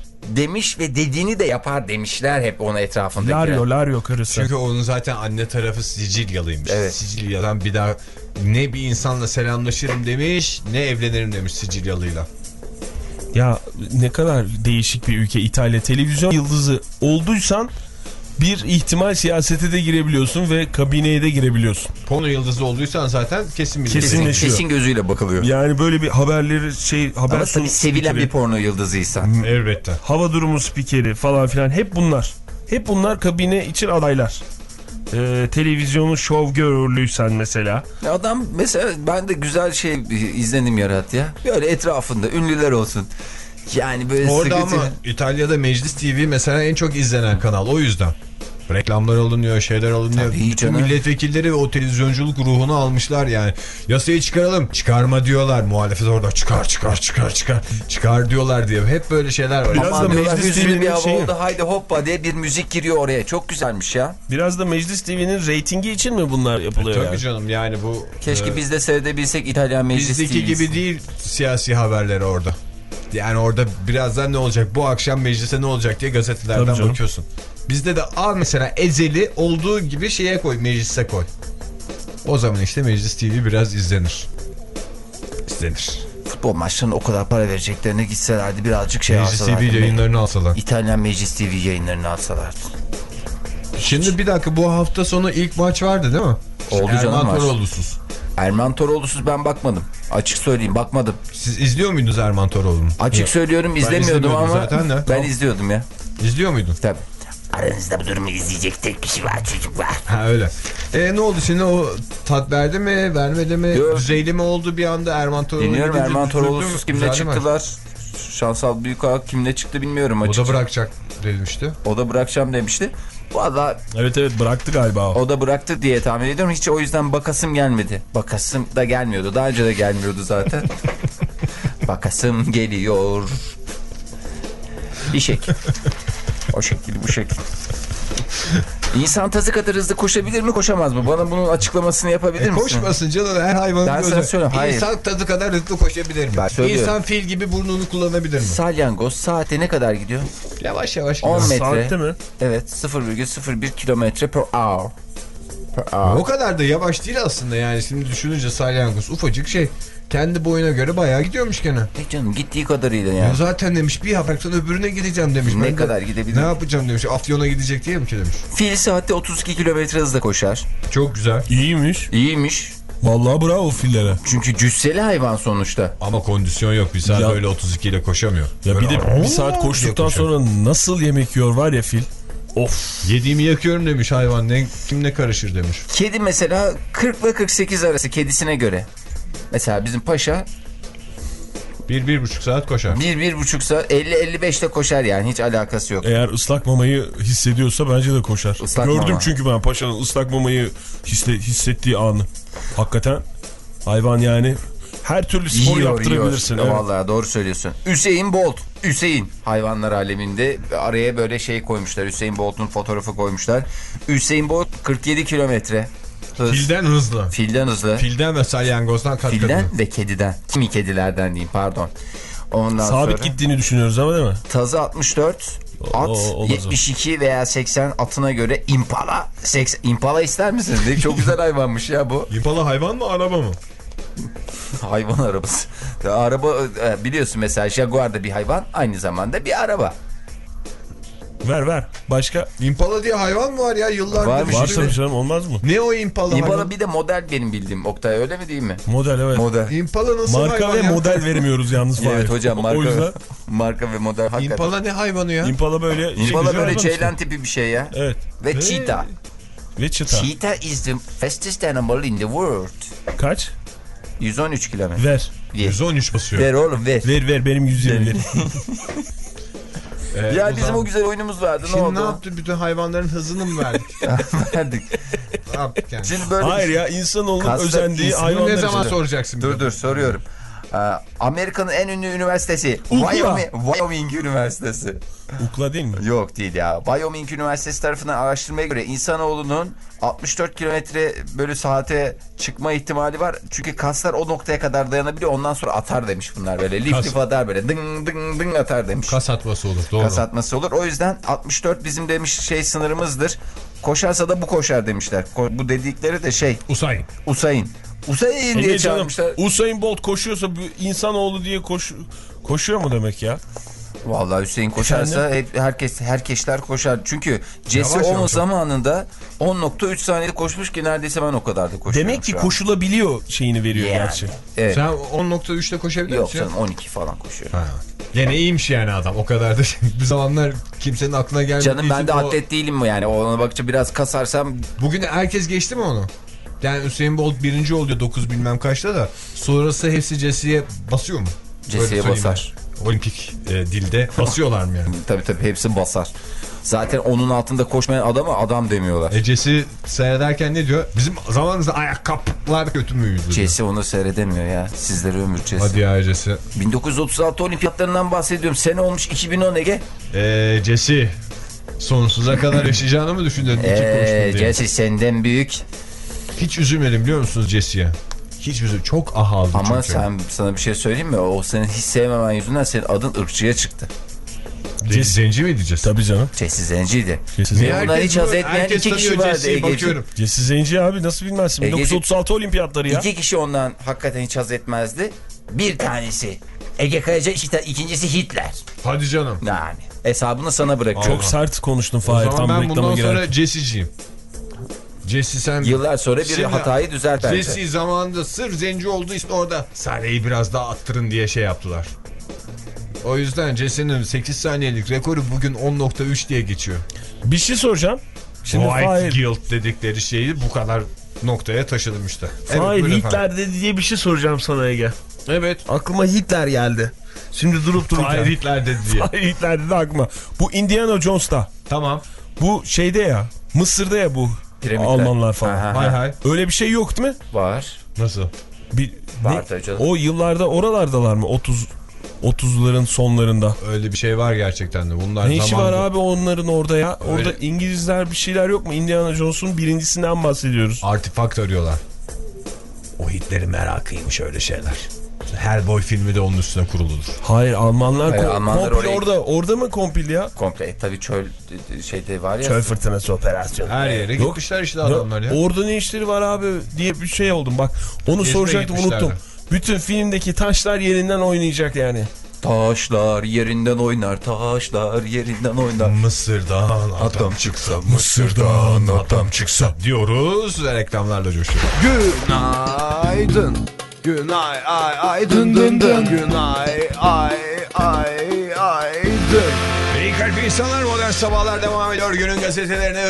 demiş ve dediğini de yapar demişler hep ona etrafındakiler. Lario Lario karısı. Çünkü onun zaten anne tarafı Sicilyalıymış. Evet. Sicilya'dan bir daha ne bir insanla selamlaşırım demiş, ne evlenirim demiş Sicilyalıyla. Ya ne kadar değişik bir ülke İtalya. Televizyon yıldızı olduysan bir ihtimal siyasete de girebiliyorsun ve kabineye de girebiliyorsun. Porno yıldızı olduysan zaten kesin bir Kesin. Kesin, Kesinleşiyor. kesin gözüyle bakılıyor. Yani böyle bir haberleri şey haber Ama sunu tabii sevilen spikeri, bir porno yıldızıysan. Elbette. hava durumu spikeri falan filan hep bunlar. Hep bunlar kabine için adaylar. Ee, televizyonun şov görürlüysen mesela. Adam mesela ben de güzel şey izlenim yarat ya. Böyle etrafında ünlüler olsun. Yani böyle Orada sıkıntı. ama İtalya'da Meclis T V mesela en çok izlenen kanal, o yüzden. Reklamlar alınıyor, şeyler alınıyor. Tabii Bütün canım. milletvekilleri ve o televizyonculuk ruhunu almışlar yani. Yasayı çıkaralım, çıkarma diyorlar. Muhalefet orada çıkar çıkar çıkar çıkar çıkar diyorlar diye. Hep böyle şeyler var. Biraz Aman da diyorlar, Meclis hüzünlü bir T V'nin hava şeyi. oldu, haydi hoppa diye bir müzik giriyor oraya. Çok güzelmiş ya. Biraz da Meclis T V'nin reytingi için mi bunlar yapılıyor Tabii yani? canım, yani bu Keşke e, biz de seyredebilsek İtalyan Meclis bizdeki T V'si. gibi değil siyasi haberleri orada. Yani orada birazdan ne olacak, bu akşam meclise ne olacak diye Tabii gazetelerden canım. bakıyorsun. Bizde de al mesela Ezeli olduğu gibi şeye koy, meclise koy. O zaman işte Meclis T V biraz izlenir. İzlenir. Futbol maçlarına o kadar para vereceklerine gitselerdi birazcık şey Meclis T alsalardı. V yayınlarını alsalar. İtalyan Meclis T V yayınlarını alsalardı. Şimdi bir dakika, bu hafta sonu ilk maç vardı değil mi? Oldu canım, Erman maç. Toroğlu'suz. Erman Toroğlu'suz ben bakmadım. Açık söyleyeyim, bakmadım. Siz izliyor muydunuz Erman Toroğlu'nu? Açık Evet. söylüyorum, Ben izlemiyordum izlemiyordum ama zaten de. ben Tamam. izliyordum ya. İzliyor muydun? Tabii. Aranızda bu durumu izleyecek tek kişi var, çocuklar. Ha öyle. E ne oldu şimdi, o tat verdi mi vermedi mi? Yok. Düzeyli mi oldu bir anda Erman Toroğlu? Dinliyorum, gidince Erman düzüldü mü? Toroğlu'suz kimle Güzeldi mi? çıktılar? Şansal Büyükağ kimle çıktı bilmiyorum O açıkçası. da bırakacak demişti. O da bırakacağım demişti. Valla Evet evet, bıraktı galiba o. o da bıraktı diye tahmin ediyorum. Hiç o yüzden bakasım gelmedi. Bakasım da gelmiyordu. Daha önce de gelmiyordu zaten. Bakasım geliyor. Bir şekil. O şekil, bu şekil. İnsan tazı kadar hızlı koşabilir mi, koşamaz mı? Bana bunun açıklamasını yapabilir E, misin? koşmasın canım, her hayvanın Ben sana gözü. söyleyeyim, hayır. İnsan tadı kadar hızlı koşabilir mi? Ben söylüyorum. İnsan fil gibi burnunu kullanabilir mi? Salyangoz saate ne kadar gidiyor? Yavaş yavaş on gidiyor. metre. Saatte mi? Evet, sıfır virgül sıfır bir kilometre per hour. Per hour. O kadar da yavaş değil aslında yani, şimdi düşününce salyangoz ufacık şey. Kendi boyuna göre bayağı gidiyormuş gene. E canım, gittiği kadarıyla Ya yani. zaten demiş bir yapraktan öbürüne gideceğim demiş. Ne Ben de kadar gidebilir? Ne yapacağım demiş. Afyon'a gidecek diye mi ki demiş. Fil saatte otuz iki kilometre hızla koşar. Çok güzel. İyiymiş. İyiymiş. Vallahi bravo fillere. Çünkü cüsseli hayvan sonuçta. Ama kondisyon yok. Bir saat Ya- öyle otuz iki ile koşamıyor. Ya Böyle bir de "Aa!" bir saat diye koştuktan koşuyor. sonra nasıl yemek yiyor var ya fil. Of. Yediğimi yakıyorum demiş hayvan. Ne, kim ne karışır demiş. Kedi mesela kırk ile kırk sekiz arası kedisine göre. Mesela bizim paşa Bir, bir buçuk saat koşar. bir bir buçuksa elli elli beşte koşar yani, hiç alakası yok. Eğer ıslak mamayı hissediyorsa bence de koşar. Islak Gördüm mama. çünkü ben paşanın ıslak mamayı hisse, hissettiği anı. Hakikaten hayvan yani her türlü spor Yiyor, yaptırabilirsin. yiyor. Evet. Vallahi doğru söylüyorsun. Hüseyin Bolt. Hüseyin hayvanlar aleminde araya böyle şey koymuşlar. Hüseyin Bolt'un fotoğrafı koymuşlar. Hüseyin Bolt kırk yedi kilometre hız. Filden hızlı. Filden hızlı. Filden ve salyangozdan kat Filden katı. ve kediden. Kimi kedilerden diyeyim, pardon. Ondan Sabit sonra gittiğini düşünüyoruz ama değil mi? tazı altmış dört, at O- olmaz o. yetmiş iki veya seksen, atına göre impala. seksen, impala ister misiniz? Ne çok güzel hayvanmış ya bu. Impala hayvan mı araba mı? Hayvan arabası. Ya araba e, biliyorsun mesela Jaguar da bir hayvan, aynı zamanda bir araba. Ver ver. Başka? Impala diye hayvan mı var ya yıllardır? Varmış. Var işte. tabii canım, olmaz mı? Ne o impala, Impala hayvan? bir de model benim bildiğim, Oktay, öyle mi değil mi? Model evet. Model. Impala nasıl Marka hayvan ve ya? model veremiyoruz yalnız. Evet Fahir. hocam, marka, O yüzden marka ve model hakikaten. Impala ne hayvanı ya? Impala böyle... şey, Impala güzel böyle hayvan işte. ceylan tipi bir şey ya. Evet. Ve Hey. cheetah. Ve çıta. Cheetah is the fastest animal in the world. Kaç? yüz on üç kilometre. Ver. Ver. yüz on üç basıyor. Ver oğlum ver. Ver ver benim yüz yirmi ver. Ee, Ya o bizim zaman- o güzel oyunumuz vardı, ne Şimdi oldu? ne yaptı? Bütün hayvanların hızını mı verdik? Verdik. Ne yaptık yani? Şimdi böyle Hayır ya, insanoğlunun Kaslar- özendiği insan- Bunu hayvanlar ne zaman için. soracaksın? Dur bize? dur soruyorum. Ee, Amerika'nın en ünlü üniversitesi Ukla. Wyoming, Wyoming Üniversitesi. Ukla değil mi? Yok değil ya. Wyoming Üniversitesi tarafından araştırmaya göre insanoğlunun altmış dört kilometre bölü saate çıkma ihtimali var. Çünkü kaslar o noktaya kadar dayanabiliyor. Ondan sonra atar demiş bunlar böyle. Lif Kas. lif atar böyle. Dıng dıng dıng atar demiş. Kas atması olur. Doğru. Kas atması olur. O yüzden altmış dört bizim demiş şey sınırımızdır. Koşarsa da bu koşar demişler. Ko- bu dedikleri de şey Usain. Usain. Usain E diye ne canım, çağırmışlar. Usain Bolt koşuyorsa bu insanoğlu diye koş, koşuyor mu demek ya? Vallahi Hüseyin koşarsa hep herkes herkesler koşar. Çünkü Jesse Yavaş Owens yavaş. zamanında on nokta üç saniyede koşmuş ki neredeyse ben o kadar da koşuyorum. Demek ki şu an. koşulabiliyor şeyini veriyor Yani. gerçi. Evet. Sen on nokta üçte koşabilir Yok misin? canım, on iki falan koşuyorum. Ha. Gene iyiymiş yani adam. O kadar da bir zamanlar kimsenin aklına gelmediği Canım ben için de o- atlet değilim mi yani? Ona bakınca biraz kasarsam Bugün herkes geçti mi onu? Yani Usain Bolt birinci oluyor dokuz bilmem kaçta da. Sonrası hepsi Jesse'ye basıyor mu? Öyle Jesse'ye söyleyeyim basar. ben. olimpik e, dilde basıyorlar mı yani? Tabii tabii hepsi basar. Zaten onun altında koşmayan adama adam demiyorlar. Ecesi seyrederken ne diyor? Bizim zamanımızda ayakkabılar kötü müydü? Cesi onu seyredemiyor ya. Sizlere ömür Cesi. Hadi ya Ecesi. bin dokuz yüz otuz altı olimpiyatlarından bahsediyorum. Sene olmuş iki bin on Ege. Eee Cesi sonsuza kadar yaşayacağını mı düşündün? Eee Cesi senden büyük. Hiç üzülmedim biliyor musunuz Cesi'ye? Hiç üzülmedim. Çok ahaldı çünkü. Ama sen, sana bir şey söyleyeyim mi? O senin hiç sevmemen yüzünden senin adın ırkçıya çıktı. Cesi zenci mi diyeceğiz? Tabii canım. Cesi zenciydi. Cesi zenci. Ondan hiç haz etmeyen iki kişi vardı Ege'ciğim. Cesi zenci abi nasıl bilmezsin? bin dokuz yüz otuz altı olimpiyatları ya. İki kişi ondan hakikaten hiç haz etmezdi. Bir tanesi Ege Kayaca, işte ikincisi Hitler. Hadi canım. Yani hesabını sana bırakıyorum. Çok sert konuştun Fahir. O zaman tam ben bundan sonra Cesi'ciyim. Cesi sen... Yıllar sonra bir Şimdi hatayı düzelt bence. Cesi zamanında sırf zenci olduğu için orada sahneyi biraz daha attırın diye şey yaptılar. O yüzden Cesi'nin sekiz saniyelik rekoru bugün on nokta üç diye geçiyor. Bir şey soracağım. Şimdi White Fahir... Guilt dedikleri şeyi bu kadar noktaya taşıdım işte. Fahir Evet, Hitler dedi diye bir şey soracağım sana Ege. Evet. Aklıma Hitler geldi. Şimdi durup dururken. Fahir Hitler dedi diye. Fahir Hitler dedi aklıma. Bu Indiana Jones'ta. Tamam. Bu şeyde ya. Mısır'da ya bu. Piramitler. Almanlar falan. Aha. Hay hay. Öyle bir şey yok değil mi? Var. Nasıl? Bir, Var ne? tabii canım. O yıllarda oralardalar mı? otuz otuzların sonlarında. Öyle bir şey var gerçekten de. Bunlar Ne işi zamanında... var abi onların orada ya? Öyle. Orada İngilizler bir şeyler yok mu? Indiana Jones'un birincisinden bahsediyoruz. Artifakt arıyorlar. O Hitler'in merakıymış öyle şeyler. Hellboy filmi de onun üstüne kuruludur. Hayır Almanlar, Hayır, kom Almanlar kompil orayı- orada. Orada mı kompil ya? Komple e, tabii çöl şeyde var ya. Çöl fırtınası operasyonu. Her yere Yok. gitmişler işte adamlar ya. Orada ne işleri var abi diye bir şey oldum. Bak onu Gezmeye soracaktım gitmişlerdi. unuttum. Bütün filmdeki taşlar yerinden oynayacak yani. Taşlar yerinden oynar, taşlar yerinden oynar. Mısır'dan adam çıksa, Mısır'dan adam çıksa diyoruz ve reklamlarla coşuyoruz. Günaydın. Günay ay ay dın dın dın. Günay ay ay ay dın. İyi kalp insanlar, modern sabahlar devam ediyor. Günün gazetelerine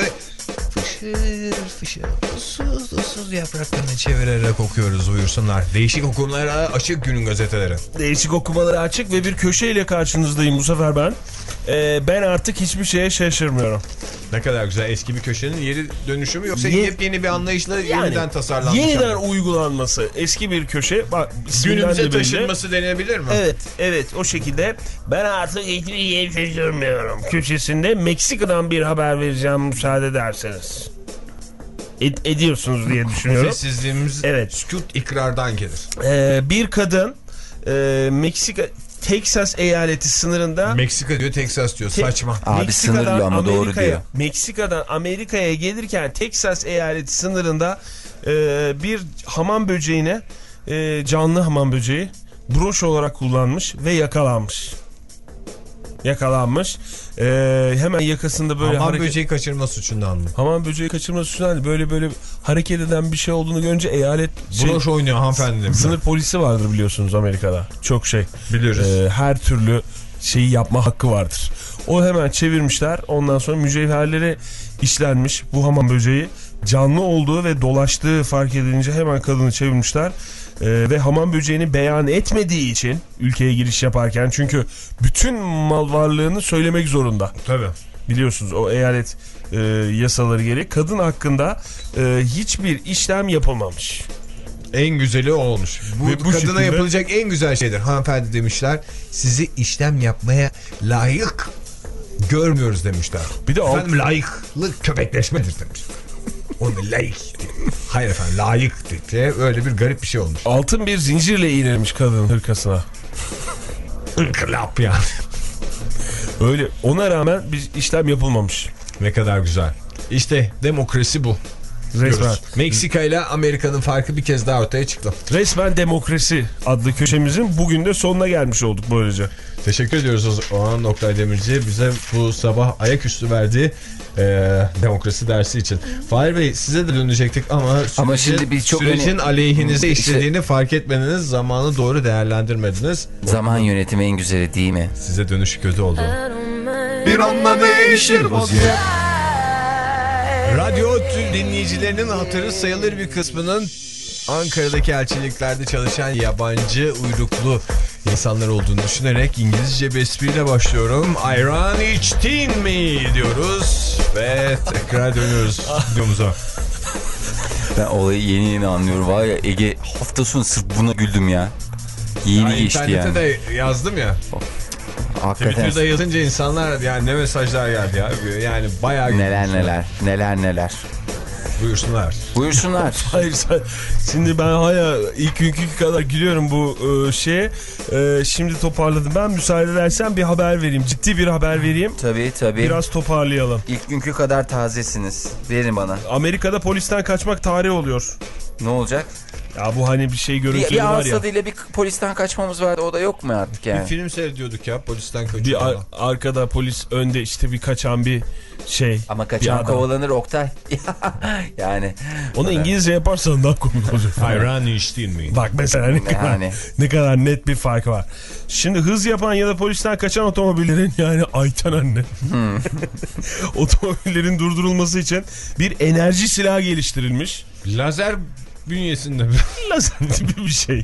fışır fışır usuz usuz yapraklarını çevirerek okuyoruz, buyursunlar. Değişik okumlara açık günün gazeteleri. Değişik okumaları açık ve bir köşeyle karşınızdayım bu sefer ben. Ee, ben artık hiçbir şeye şaşırmıyorum. Ne kadar güzel, eski bir köşenin yeri dönüşümü yoksa Ye yepyeni bir anlayışla yani, yeniden tasarlanmış. Yeniden ama. uygulanması. Eski bir köşe. Bak, isminden Günümüze de belli. taşınması denebilir mi? Evet, evet o şekilde. Ben artık hiçbir şeye şaşırmıyorum. Köşesinde Meksika'dan bir haber vereceğim müsaade ederseniz. Ed ediyorsunuz diye düşünüyorum. Sessizliğimiz Evet. sükut ikrardan gelir. Ee, bir kadın e, Meksika Texas eyaleti sınırında Meksika diyor, Texas diyor. Te Saçma. Abi Meksika'dan sınırlı ama doğru Amerika'ya- diyor. Meksika'dan Amerika'ya gelirken Texas eyaleti sınırında e, bir hamam böceğine e, canlı hamam böceği broş olarak kullanmış ve yakalanmış. Yakalanmış. E, hemen yakasında böyle Hamam hareket... böceği kaçırma suçundan mı? Hamam böceği kaçırma suçundan değil. Böyle böyle hareket eden bir şey olduğunu görünce eyalet şey, Broş oynuyor hanımefendi demiş. sınır polisi vardır biliyorsunuz Amerika'da. Çok şey. Biliyoruz. Ee, her türlü şeyi yapma hakkı vardır. O hemen çevirmişler. Ondan sonra mücevherlere işlenmiş bu hamam böceği. Canlı olduğu ve dolaştığı fark edilince hemen kadını çevirmişler. Ee, ve hamam böceğini beyan etmediği için ülkeye giriş yaparken, çünkü bütün mal varlığını söylemek zorunda. Tabii. Biliyorsunuz o eyalet e, yasaları gereği kadın hakkında e, hiçbir işlem yapılmamış. En güzeli o olmuş. Bu, Ve bu kadına şekilde... yapılacak en güzel şeydir. Hanımefendi demişler, sizi işlem yapmaya layık görmüyoruz demişler. Bir de efendim alt... layıklık köpekleşmedir demiş. Onu layık. Hayır efendim, layık diye öyle bir garip bir şey olmuş. altın bir zincirle iğnemiş kadının hırkasına. İnkılap yani. Öyle, ona rağmen bir işlem yapılmamış. Ne kadar güzel. İşte demokrasi bu. Resmen. Meksika ile Amerika'nın farkı bir kez daha ortaya çıktı. Resmen Demokrasi adlı köşemizin bugün de sonuna gelmiş olduk böylece. Teşekkür ediyoruz o zaman Oktay Demirci bize bu sabah ayaküstü verdiği e, demokrasi dersi için. Fahir Bey, size de dönecektik ama, Ama sürecin, şimdi biz çok sürecin öne... aleyhinize işte, işlediğini fark etmediniz, zamanı doğru değerlendirmediniz. zaman yönetimi en güzeli değil mi? Size dönüşü kötü oldu. Bir anda değişir vaziyet. Radyo tüm dinleyicilerinin hatırı sayılır bir kısmının Ankara'daki elçiliklerde çalışan yabancı uyruklu insanlar olduğunu düşünerek İngilizce bir espriyle başlıyorum. Ayran içtin mi diyoruz ve tekrar dönüyoruz videomuza. Ben olayı yeni yeni anlıyorum. Var ya Ege, hafta sonu sırf buna güldüm ya. Yeni ya geçti yani. İnternete de yazdım ya. Hakikaten. Twitter'da yazınca insanlar yani ne mesajlar geldi ya. Yani bayağı neler neler neler neler. Buyursunlar. Buyursunlar. Hayır sen, şimdi ben hala ilk günkü kadar gülüyorum bu e, şeye. E, şimdi toparladım. Ben müsaade edersen bir haber vereyim. Ciddi bir haber vereyim. Tabii tabii. Biraz toparlayalım. İlk günkü kadar tazesiniz. Verin bana. Amerika'da polisten kaçmak tarih oluyor. Ne olacak? Ya bu hani bir şey görüntüleri Bir, bir var ağız ya. tadıyla bir polisten kaçmamız vardı. O da yok mu artık yani? Bir film seyrediyorduk ya, polisten kaçıyor. Bir ar arkada polis, önde işte bir kaçan bir şey. Ama kaçan kovalanır Oktay. Yani. Onu İngilizce yaparsan daha komik olacak. Ayran içtin mi? Bak mesela ne kadar, Yani. ne kadar net bir farkı var. Şimdi hız yapan ya da polisten kaçan otomobillerin, yani Ayten anne Hmm. otomobillerin durdurulması için bir enerji silahı geliştirilmiş. Lazer bünyesinde mi? Lazer gibi bir şey.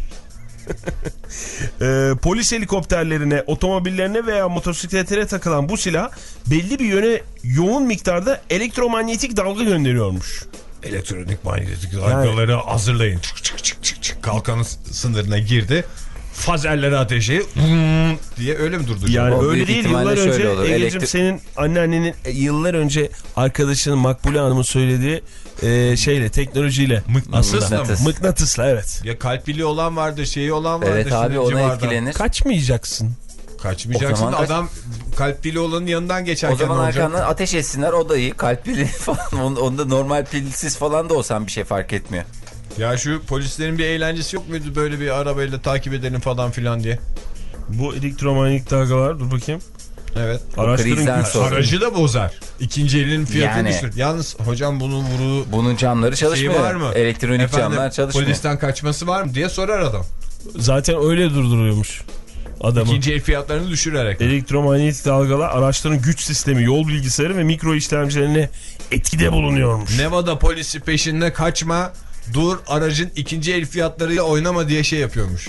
Ee, polis helikopterlerine, otomobillerine veya motosikletlere takılan bu silah belli bir yöne yoğun miktarda elektromanyetik dalga gönderiyormuş. Elektronik manyetik dalgaları yani hazırlayın. Çık çık çık çık çık. Kalkanın sınırına girdi. Fazerleri ateşi diye öyle mi durduracak? Yani o öyle değil, yıllar önce Ege'cim Elektri... senin anneannenin yıllar önce arkadaşının Makbule Hanım'ın söylediği e, şeyle, teknolojiyle mıknatısla mı? Mıknatısla, evet. Ya kalpli olan vardı, şeyi olan vardı. Evet abi, ona etkilenir. Kaçmayacaksın. Kaçmayacaksın. Kaç... Adam kalpli olanın yanından geçerken o zaman olacak? arkandan ateş etsinler, o da iyi. Kalpli falan, onda normal pilsiz falan da olsan bir şey fark etmiyor. Ya şu polislerin bir eğlencesi yok muydu, böyle bir arabayla takip edelim falan filan diye? Bu elektromanyetik dalgalar, dur bakayım. Evet. Araştırın. Aracı da bozar. İkinci elinin fiyatını yani... düşür. Yalnız hocam bunun vuru... Bunun camları çalışmıyor. Şey var mı? Elektronik efendim, camlar çalışmıyor. Polisten kaçması var mı diye sorar adam. Zaten öyle durduruyormuş adamı. İkinci el fiyatlarını düşürerek. Elektromanyetik dalgalar araçların güç sistemi, yol bilgisayarı ve mikro işlemcilerine etkide bulunuyormuş. Nevada polisi peşinde kaçma, dur aracın ikinci el fiyatlarıyla oynama diye şey yapıyormuş.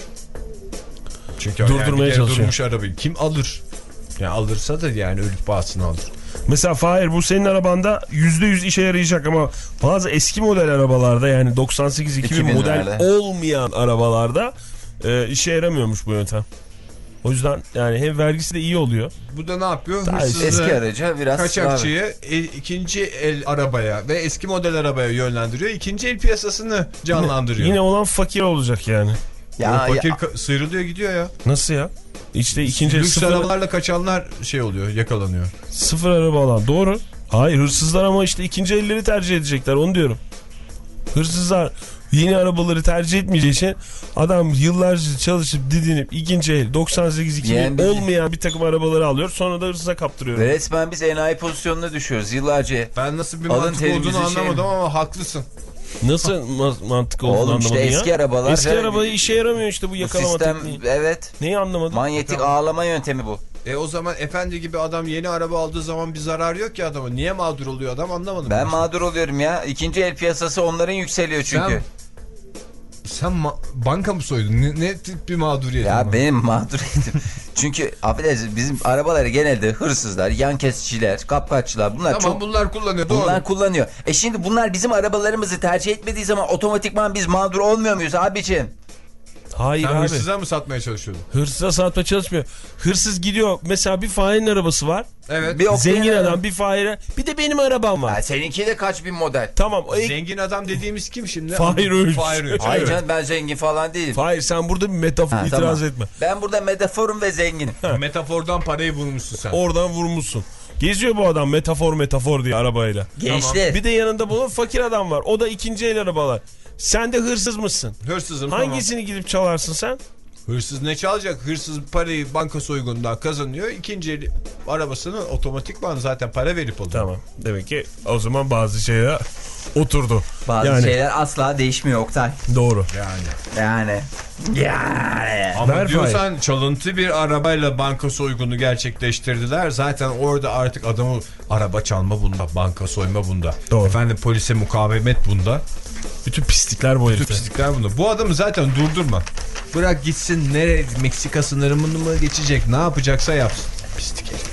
Çünkü durdurmaya yani çalışıyor. Durmuş arabayı. Kim alır? Yani alırsa da yani ölüp bağısını alır. Mesela Fahir, bu senin arabanda yüzde yüz işe yarayacak ama bazı eski model arabalarda, yani doksan sekiz iki bin model olmayan arabalarda e, işe yaramıyormuş bu yöntem. O yüzden yani hem vergisi de iyi oluyor. Bu da ne yapıyor? Daha hırsızlığı, eski araca biraz kaçakçıyı e, ikinci el arabaya ve eski model arabaya yönlendiriyor. İkinci el piyasasını canlandırıyor. Yine, yine olan fakir olacak yani. Ya, o fakir ya. sıyrılıyor gidiyor ya. Nasıl ya? İşte ikinci lüks sıfır arabalarla kaçanlar şey oluyor, yakalanıyor. Sıfır araba alan, doğru. Hayır, hırsızlar ama işte ikinci elleri tercih edecekler, onu diyorum. Hırsızlar yeni arabaları tercih etmeyeceği için adam yıllarca çalışıp didinip ikinci el doksan sekiz iki bin yani olmayan bir takım arabaları alıyor, sonra da hırsıza kaptırıyor. Ve resmen biz enayi pozisyonuna düşüyoruz yıllarca. Ben nasıl bir mantık olduğunu anlamadım şey... ama haklısın. Nasıl ma mantık olduğunu Oğlum anlamadın işte ya? eski arabalar. Eski arabaya işe yaramıyor işte bu yakalama sistem, tekniği. Evet. Neyi anlamadın? Manyetik tamam. Ağlama yöntemi bu. E o zaman efendi gibi adam yeni araba aldığı zaman bir zarar yok ki adama. Niye mağdur oluyor adam, anlamadım. Ben mağdur oluyorum ya. İkinci el piyasası onların yükseliyor çünkü. Sen... Sen banka mı soydun? Ne, ne tip bir mağduriyet? Ya ama? Benim mağduriyetim. Çünkü affedersiniz, bizim arabaları genelde hırsızlar, yan kesiciler, kapkaççılar bunlar tamam, çok... bunlar kullanıyor. Bunlar doğru. kullanıyor. E şimdi bunlar bizim arabalarımızı tercih etmediği zaman otomatikman biz mağdur olmuyor muyuz abiciğim? Hayır sen abi. Hırsıza mı satmaya çalışıyordun? Hırsıza satmaya çalışmıyor. Hırsız gidiyor. Mesela bir Fahir'in arabası var. Evet. Bir zengin adam, adam bir Fahir'e. Bir de benim arabam var. Ya seninki de kaç bin model. Tamam. Zengin adam dediğimiz kim şimdi? Fahir Öğünç. Fahir Öğünç. Hayır evet. Canım, ben zengin falan değilim. Fahir, sen burada bir metafor ha, itiraz tamam. etme. Ben burada metaforum ve zenginim. Metafordan parayı vurmuşsun sen. Oradan vurmuşsun. Geziyor bu adam metafor metafor diye arabayla. Gençler. Tamam. Bir de yanında bunun fakir adam var. O da ikinci el arabalar. Sen de hırsız mısın? Hırsızım. Hangisini tamam. gidip çalarsın sen? Hırsız ne çalacak? Hırsız parayı banka soygunundan kazanıyor. İkinci el arabasını otomatikman zaten para verip alıyor. Tamam. Demek ki o zaman bazı şeyler oturdu. Bazı yani, şeyler asla değişmiyor Oktay. Doğru. Yani. Yani. Yani. Ama Ver diyorsan fay. Çalıntı bir arabayla banka soygunu gerçekleştirdiler. Zaten orada artık adamı araba çalma bunda, banka soyma bunda. Doğru. Efendim polise mukavemet bunda. Bütün pislikler bu herifte. Bütün pislikler bunda. Bu adamı zaten durdurma. Bırak gitsin, nereye, Meksika sınırını mı geçecek, ne yapacaksa yapsın. Pislik herif.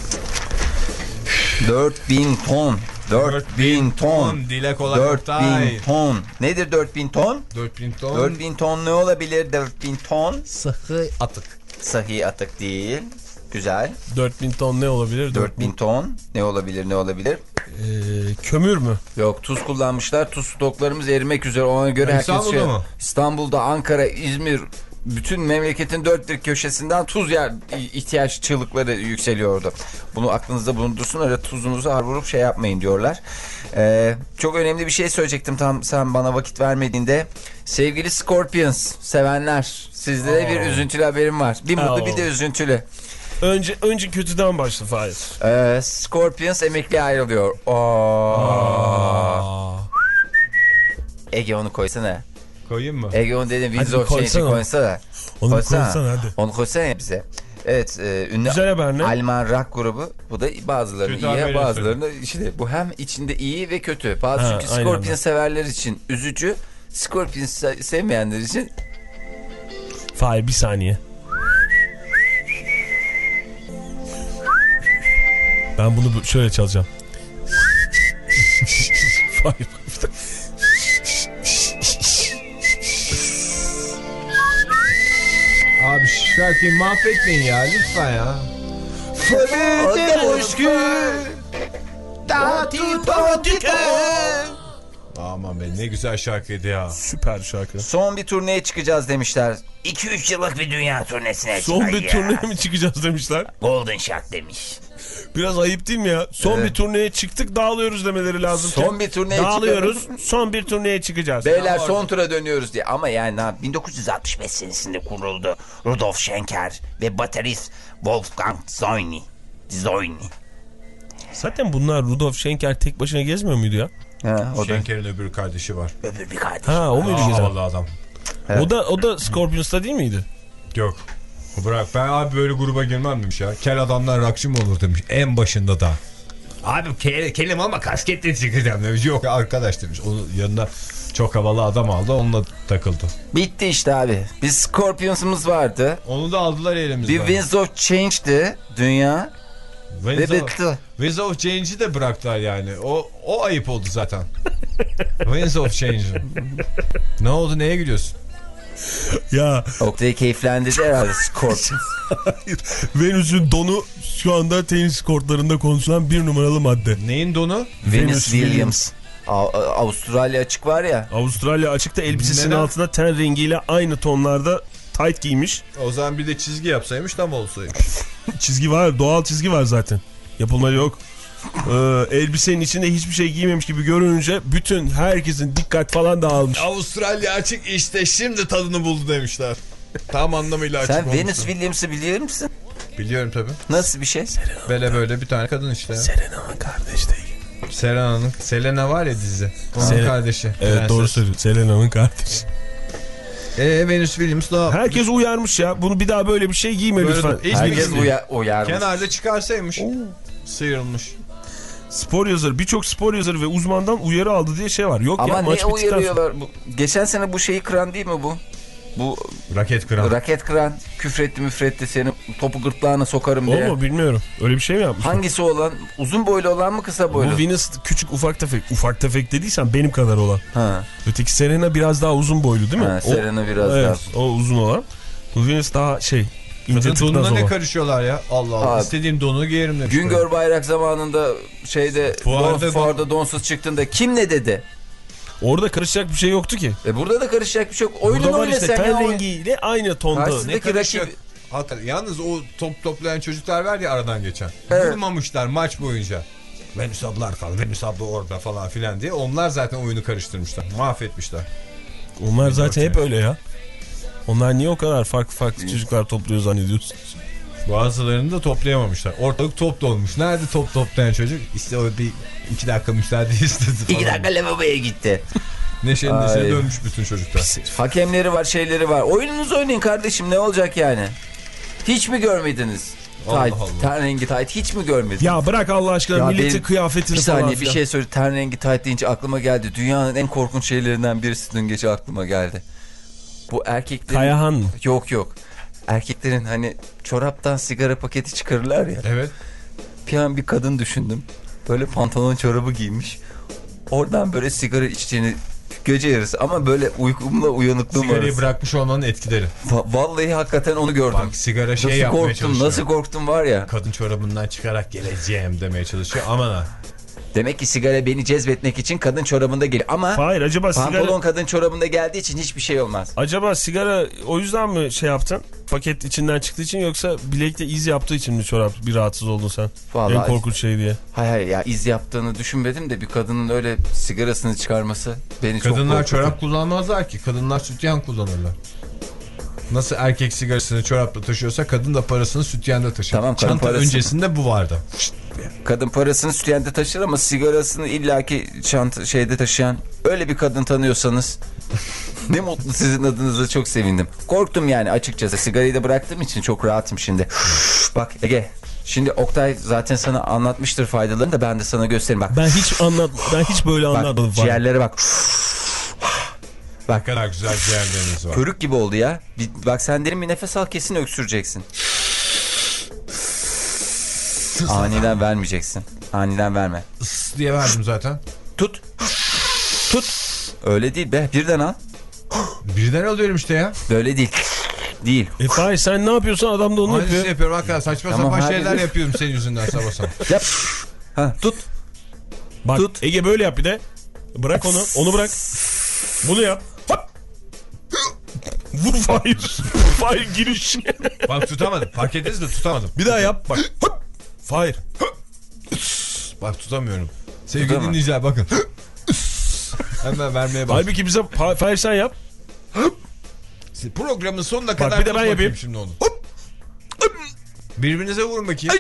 dört bin ton. dört bin ton. Dile kolay. dört bin ton. Nedir dört bin ton? dört bin ton. dört bin ton ne olabilir? dört bin ton. Sıhhi atık. Sıhhi atık değil. Güzel. dört bin ton ne olabilir? dört bin ton ne olabilir ne olabilir? Ee, kömür mü? Yok, tuz kullanmışlar. Tuz stoklarımız erimek üzere. Ona göre herkes İstanbul'da şey, mı? İstanbul'da, Ankara, İzmir, bütün memleketin dört bir köşesinden tuz yer ihtiyaç çığlıkları yükseliyordu. Bunu aklınızda bulundursun, öyle tuzunuzu har vurup şey yapmayın diyorlar. Ee, çok önemli bir şey söyleyecektim tam sen bana vakit vermediğinde. Sevgili Scorpions sevenler, sizlere bir üzüntülü haberim var. Bir mutlu bir de üzüntülü. Önce önce kötüden başla Fahir. Ee, Scorpions emekliye ayrılıyor. Oo. Ege onu koysana. Koyayım mı? Ege onu dedim, Winds of Change'i koysana. koysana. Onu Koysana. koysana hadi. Onu koysana ya bize. Evet, e, ünlü Güzel haber ne? Alman rock grubu. Bu da bazılarını Kötü iyi, haberi bazılarını işte bu hem içinde iyi ve kötü. Bazı Ha, çünkü aynen. Scorpion severler için üzücü, Scorpion se- sevmeyenler için. Fahir bir saniye. Ben bunu şöyle çalacağım. Fahir. Abi şarkıyı mahvetmeyin ya, lütfen ya. Aman be, ne güzel şarkıydı ya. Süper şarkı. Son bir turneye çıkacağız demişler. iki üç yıllık bir dünya turnesine Son bir çıkacağız. turneye mi çıkacağız demişler. Golden Shot demiş. Biraz ayıp değil mi ya? Son Evet. bir turneye çıktık, dağılıyoruz demeleri lazım. Son bir turneye dağılıyoruz. Son bir turneye çıkacağız. Beyler son tura dönüyoruz diye. Ama yani bin dokuz yüz altmış beş senesinde kuruldu. Rudolf Schenker ve baterist Wolfgang Zoyni. Zoyni. Zaten bunlar Rudolf Schenker tek başına gezmiyor muydu ya? Ha, o da Şenker'in öbür kardeşi var. öbür bir kardeş. Ha, o muydu Aa, gezen? vallahi adam. Evet. O da o da Scorpions'ta değil miydi? Yok. Bırak, ben abi böyle gruba girmem demiş ya. Kel adamlar rockçı mı olur demiş en başında da. Abi ke kelim ama kasketle çıkacağım demiş. Yok arkadaş demiş. Onun yanına çok havalı adam aldı, onunla takıldı. Bitti işte abi. Biz Scorpions'ımız vardı. Onu da aldılar elimizden. Bir Winds of Change'di dünya. Winds Ve of, bitti. Winds of Change'i de bıraktılar yani. O o ayıp oldu zaten. Winds of Change. Ne oldu, neye gülüyorsun? Ya Oktay'ı keyiflendirdi herhalde Scorpions. hayır. Venüs'ün donu şu anda tenis kortlarında konuşulan bir numaralı madde. Neyin donu? Venus Williams. A- A- Avustralya açık var ya. Avustralya açıkta elbisesinin Neden? altına ten rengiyle aynı tonlarda tight giymiş. O zaman bir de çizgi yapsaymış tam olsaymış. Çizgi var, doğal çizgi var zaten. Yapılma yok. Ee, elbisenin içinde hiçbir şey giymemiş gibi görününce bütün herkesin dikkat falan dağılmış. Avustralya açık işte, şimdi tadını buldu demişler. Tam anlamıyla açık Sen olmuş. Venus Williams'ı biliyor musun? Biliyorum tabii. Nasıl bir şey? Böyle böyle bir tane kadın işte. Serena'nın kardeş değil. Selena'nın, Selena var ya dizi. Onun Selen- kardeşi. Evet, Prenses. doğru söylüyorsun. Selena'nın kardeşi. Eee Venus Williams da Herkes uyarmış ya. Bunu bir daha böyle bir şey giyme Böyle lütfen. de- hiç Herkes bilmiyorum. uya uyarmış. kenarda çıkarsaymış. Sıyrılmış. Spor yazarı, birçok spor yazarı ve uzmandan uyarı aldı diye şey var. Yok Ama ya, ne maç bittikten sonra. uyarıyorlar? Bu, geçen sene bu şeyi kıran değil mi bu? Bu Raket kıran. raket kıran, küfretti müfretti, senin topu gırtlağına sokarım O diye. mu bilmiyorum. Öyle bir şey mi yapmış? Hangisi olan? Uzun boylu olan mı, kısa boylu? Bu Venus küçük ufak tefek. Ufak tefek dediysen benim kadar olan. Ha. Öteki Serena biraz daha uzun boylu değil mi? Ha, O- Serena biraz evet, daha. o uzun olan. Bu Venus daha şey, ince Kadın donuna tıknaz ne olan. karışıyorlar ya? Allah Allah. Abi. İstediğim donu giyerim demiş. Güngör Bayrak zamanında şeyde Fuarda don, fuarda donsuz çıktığında kim ne dedi? Orada karışacak bir şey yoktu ki. E burada da karışacak bir şey yok. Oyunun Burada var oyna işte sen ten ya. rengiyle aynı tonda. Karşısındaki Ne karışacak? rakibi- Hakikaten. Yalnız o top toplayan çocuklar var ya aradan geçen. Evet. Durmamışlar maç boyunca. Venüs ablar kaldı, Venüs abla orada falan filan diye. Onlar zaten oyunu karıştırmışlar. Mahvetmişler. Onlar zaten hep öyle ya. Onlar niye o kadar farklı farklı çocuklar topluyor zannediyorsun? Bazılarını da toplayamamışlar. Ortalık top dolmuş. Nerede top toplayan çocuk? İşte o bir iki dakika müsaade istedi falan. İki dakika lavaboya gitti. Neşeli Ay. neşeli dönmüş bütün çocuklar. Hakemleri var, şeyleri var. Oyununuzu oynayın kardeşim, ne olacak yani? Hiç mi görmediniz? Allah Tight, Allah. ten rengi tight hiç mi görmediniz? Ya bırak Allah aşkına Ya milletin benim- kıyafetini Bir falan saniye bir filan. şey söyle. Ten rengi tight deyince aklıma geldi. Dünyanın en korkunç şeylerinden birisi dün gece aklıma geldi. Bu erkeklerin... Kayahan mı? Yok yok. Erkeklerin hani çoraptan sigara paketi çıkarırlar ya. Evet. Bir an bir kadın düşündüm. Böyle pantolon çorabı giymiş. Oradan böyle sigara içtiğini gece yarısı ama böyle uykumla uyanıklığım Sigarayı arası. bırakmış olmanın etkileri. Va- vallahi hakikaten onu gördüm. Bak sigara şey nasıl yapmaya korktum, çalışıyor. nasıl korktum var ya. Kadın çorabından çıkarak geleceğim demeye çalışıyor. Aman ha. Demek ki sigara beni cezbetmek için kadın çorabında geliyor. Ama Hayır, acaba pantolon sigara... kadın çorabında geldiği için hiçbir şey olmaz. Acaba sigara o yüzden mi şey yaptın? Paket içinden çıktığı için, yoksa bilekte iz yaptığı için mi çorap bir rahatsız oldun sen? Vallahi en korkunç şey diye. Hayır hayır ya, iz yaptığını düşünmedim de bir kadının öyle sigarasını çıkarması beni çok korkuttu. Kadınlar çorap kullanmazlar ki. Kadınlar sütyen kullanırlar. Nasıl erkek sigarasını çorapla taşıyorsa kadın da parasını sütyende taşır. Tamam, kadın Çanta parası... öncesinde bu vardı. Kadın parasını sütyende taşır ama sigarasını illaki çanta şeyde taşıyan öyle bir kadın tanıyorsanız ne mutlu sizin adınıza, çok sevindim. Korktum yani açıkçası, sigarayı da bıraktığım için çok rahatım şimdi. Bak Ege, şimdi Oktay zaten sana anlatmıştır faydalarını da ben de sana göstereyim bak. Ben hiç anlat ben hiç böyle Bak anlatmadım. ciğerlere bak. Bak ne kadar güzel ciğerleriniz var. Körük gibi oldu ya. Bir, bak sen derin bir nefes al, kesin öksüreceksin. Aniden vermeyeceksin. Aniden verme. Is diye verdim zaten. Tut. Tut. Öyle değil be. Birden al. Birden alıyorum işte ya. Böyle değil. Değil. E Fahir, sen ne yapıyorsan adam da onu Aynısını yapıyor. yapıyorum hakikaten. Saçma Tamam, sapan hadi. şeyler yapıyorum senin yüzünden sabah sabah. Yap. Ha, tut. Bak Tut. Ege böyle yap bir de. Bırak onu. Onu bırak. Bunu yap. Hop. Vur Fahir. Fahir giriş. Bak tutamadım. Fark ettiniz de tutamadım. Bir daha yap. Bak. Hop. Fahir. Bak tutamıyorum. Sevgili Tutama. dinleyiciler bakın. Hemen vermeye bak. Halbuki bize Fahir sen yap. Programın sonuna kadar bir de ben tut bakayım yapayım. şimdi onu. Birbirinize vurun bakayım.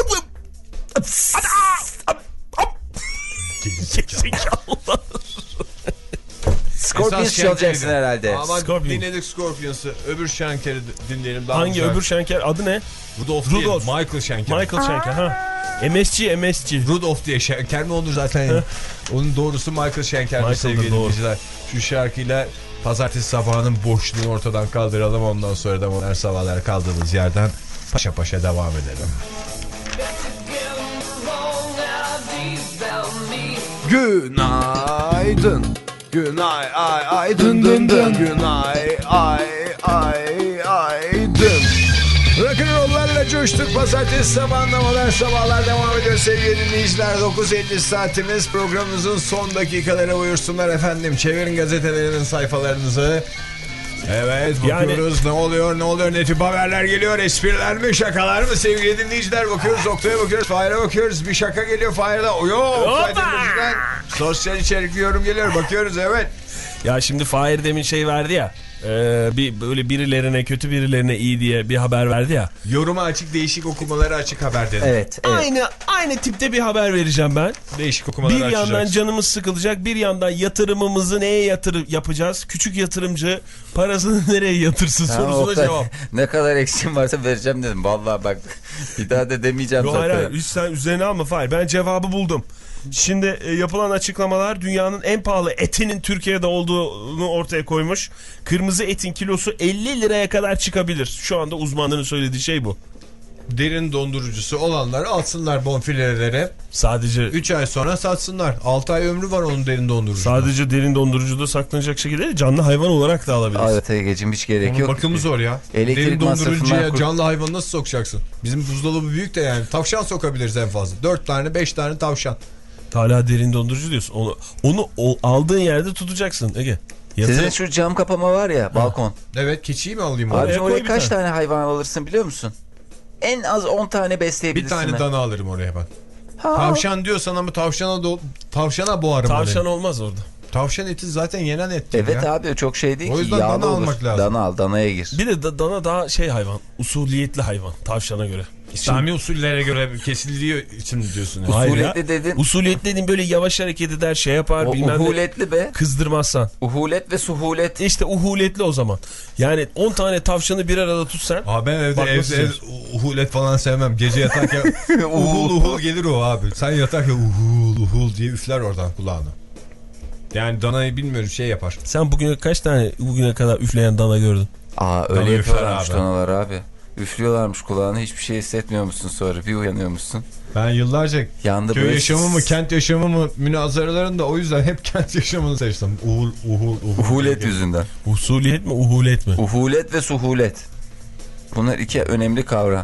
Gerizekalı. Scorpions Esas çalacaksın Şenker'i. herhalde. Ama Scorpions. dinledik Scorpions'ı. Öbür Şenker'i dinleyelim. Daha Hangi güzel. öbür Şenker adı ne? Rudolf, Rudolf. değil. Michael Şenker. Michael Şenker ha. M S G M S G. Rudolf diye Şenker mi olur zaten ya? Onun doğrusu Michael Şenker'dir Michael'dır, sevgili doğru. dinleyiciler. Şu şarkıyla pazartesi sabahının boşluğunu ortadan kaldıralım. Ondan sonra da modern sabahlar kaldığımız yerden paşa paşa devam edelim. Günaydın. Günay ay ay dın dın dın. Günay ay ay ay dın. Rock'n'roll'larla coştuk. Pazartesi sabahında modern sabahlar devam ediyor sevgili dinleyiciler. dokuz elli saatimiz, programımızın son dakikaları buyursunlar efendim. Çevirin gazetelerinin sayfalarınızı. Evet bakıyoruz yani... ne oluyor ne oluyor, ne tip haberler geliyor, espriler mi şakalar mı sevgili dinleyiciler, bakıyoruz Oktay'a bakıyoruz, Fahir'e bakıyoruz, bir şaka geliyor Fahir'de, o yok Oktay'dan sosyal içerikli yorum geliyor, bakıyoruz evet. Ya şimdi Fahir demin şey verdi ya, e, bir böyle birilerine kötü birilerine iyi diye bir haber verdi ya. Yoruma açık, değişik okumaları açık haber dedim. Evet, evet. Aynı aynı tipte bir haber vereceğim ben. Değişik okumaları Bir açacağız. yandan canımız sıkılacak, bir yandan yatırımımızı neye yatır yapacağız? Küçük yatırımcı parasını nereye yatırsın Tamam, sorusuna Oktay, cevap. ne kadar eksiğim varsa vereceğim dedim. Vallahi bak bir daha da demeyeceğim Yo, zaten. hayır, hayır, sen üzerine alma Fahir. Ben cevabı buldum. Şimdi e, yapılan açıklamalar dünyanın en pahalı etinin Türkiye'de olduğunu ortaya koymuş. Kırmızı etin kilosu elli liraya kadar çıkabilir. Şu anda uzmanların söylediği şey bu. Derin dondurucusu olanlar alsınlar bonfileleri. Sadece üç ay sonra satsınlar. altı ay ömrü var onun derin dondurucuda. Sadece derin dondurucuda saklanacak şekilde değil, canlı hayvan olarak da alabiliriz. Evet Ege'cim, hiç gerek Onun yok. bakımı zor ya. Elektrik Derin dondurucuya masrafından canlı hayvanı nasıl sokacaksın? Bizim buzdolabı büyük de yani. Tavşan sokabiliriz en fazla. dört tane beş tane tavşan. Hala derin dondurucu diyorsun. Onu onu o, aldığın yerde tutacaksın Ege. Yatır. Sizin şu cam kapama var ya, balkon. Evet, keçiyi mi alayım? Abi Oraya oraya, koy bir kaç tane. tane hayvan alırsın biliyor musun? En az on tane Bir besleyebilirsin. tane be. dana alırım oraya ben. Ha, Tavşan diyorsan ama tavşana do tavşana boğarım. Tavşan orayı. olmaz orada. Tavşan eti zaten yenen et. Evet ya. abi, çok şey değil O ki. yüzden Yağlı dana olur. almak lazım. Dana al, danaya gir. Bir de da, dana daha şey hayvan. Usuliyetli hayvan. Tavşana göre. İslami usullere göre kesildiği için diyorsun. Yani. Hayır Usuletli ya. dedin. Usuliyetli dediğin böyle yavaş hareket eder, şey yapar O bilmem ne. uhuletli be. Kızdırmazsan. Uhulet ve suhulet. İşte uhuletli o zaman. Yani on tane tavşanı bir arada tutsan. Aa, ben evde Bak nasıl evde ev, uhulet falan sevmem. Gece yatarken uhul uhul gelir o abi. Sen yatarken uhul uhul diye üfler oradan kulağına. Yani danayı bilmiyorum şey yapar. Sen bugüne kaç tane bugüne kadar üfleyen dana gördün? Aa öyle Dana yapıyorlarmış üfler abi. danalar abi. Üflüyorlarmış kulağına, hiçbir şey hissetmiyor musun, sonra bir uyanıyor musun? Ben yıllarca Yandı köy böyle... yaşamı mı kent yaşamı mı münazaralarında o yüzden hep kent yaşamını seçtim. Uhul, uhul, uhul. Uhulet yüzünden. Usuliyet mi uhulet mi? Uhulet ve suhulet. Bunlar iki önemli kavram.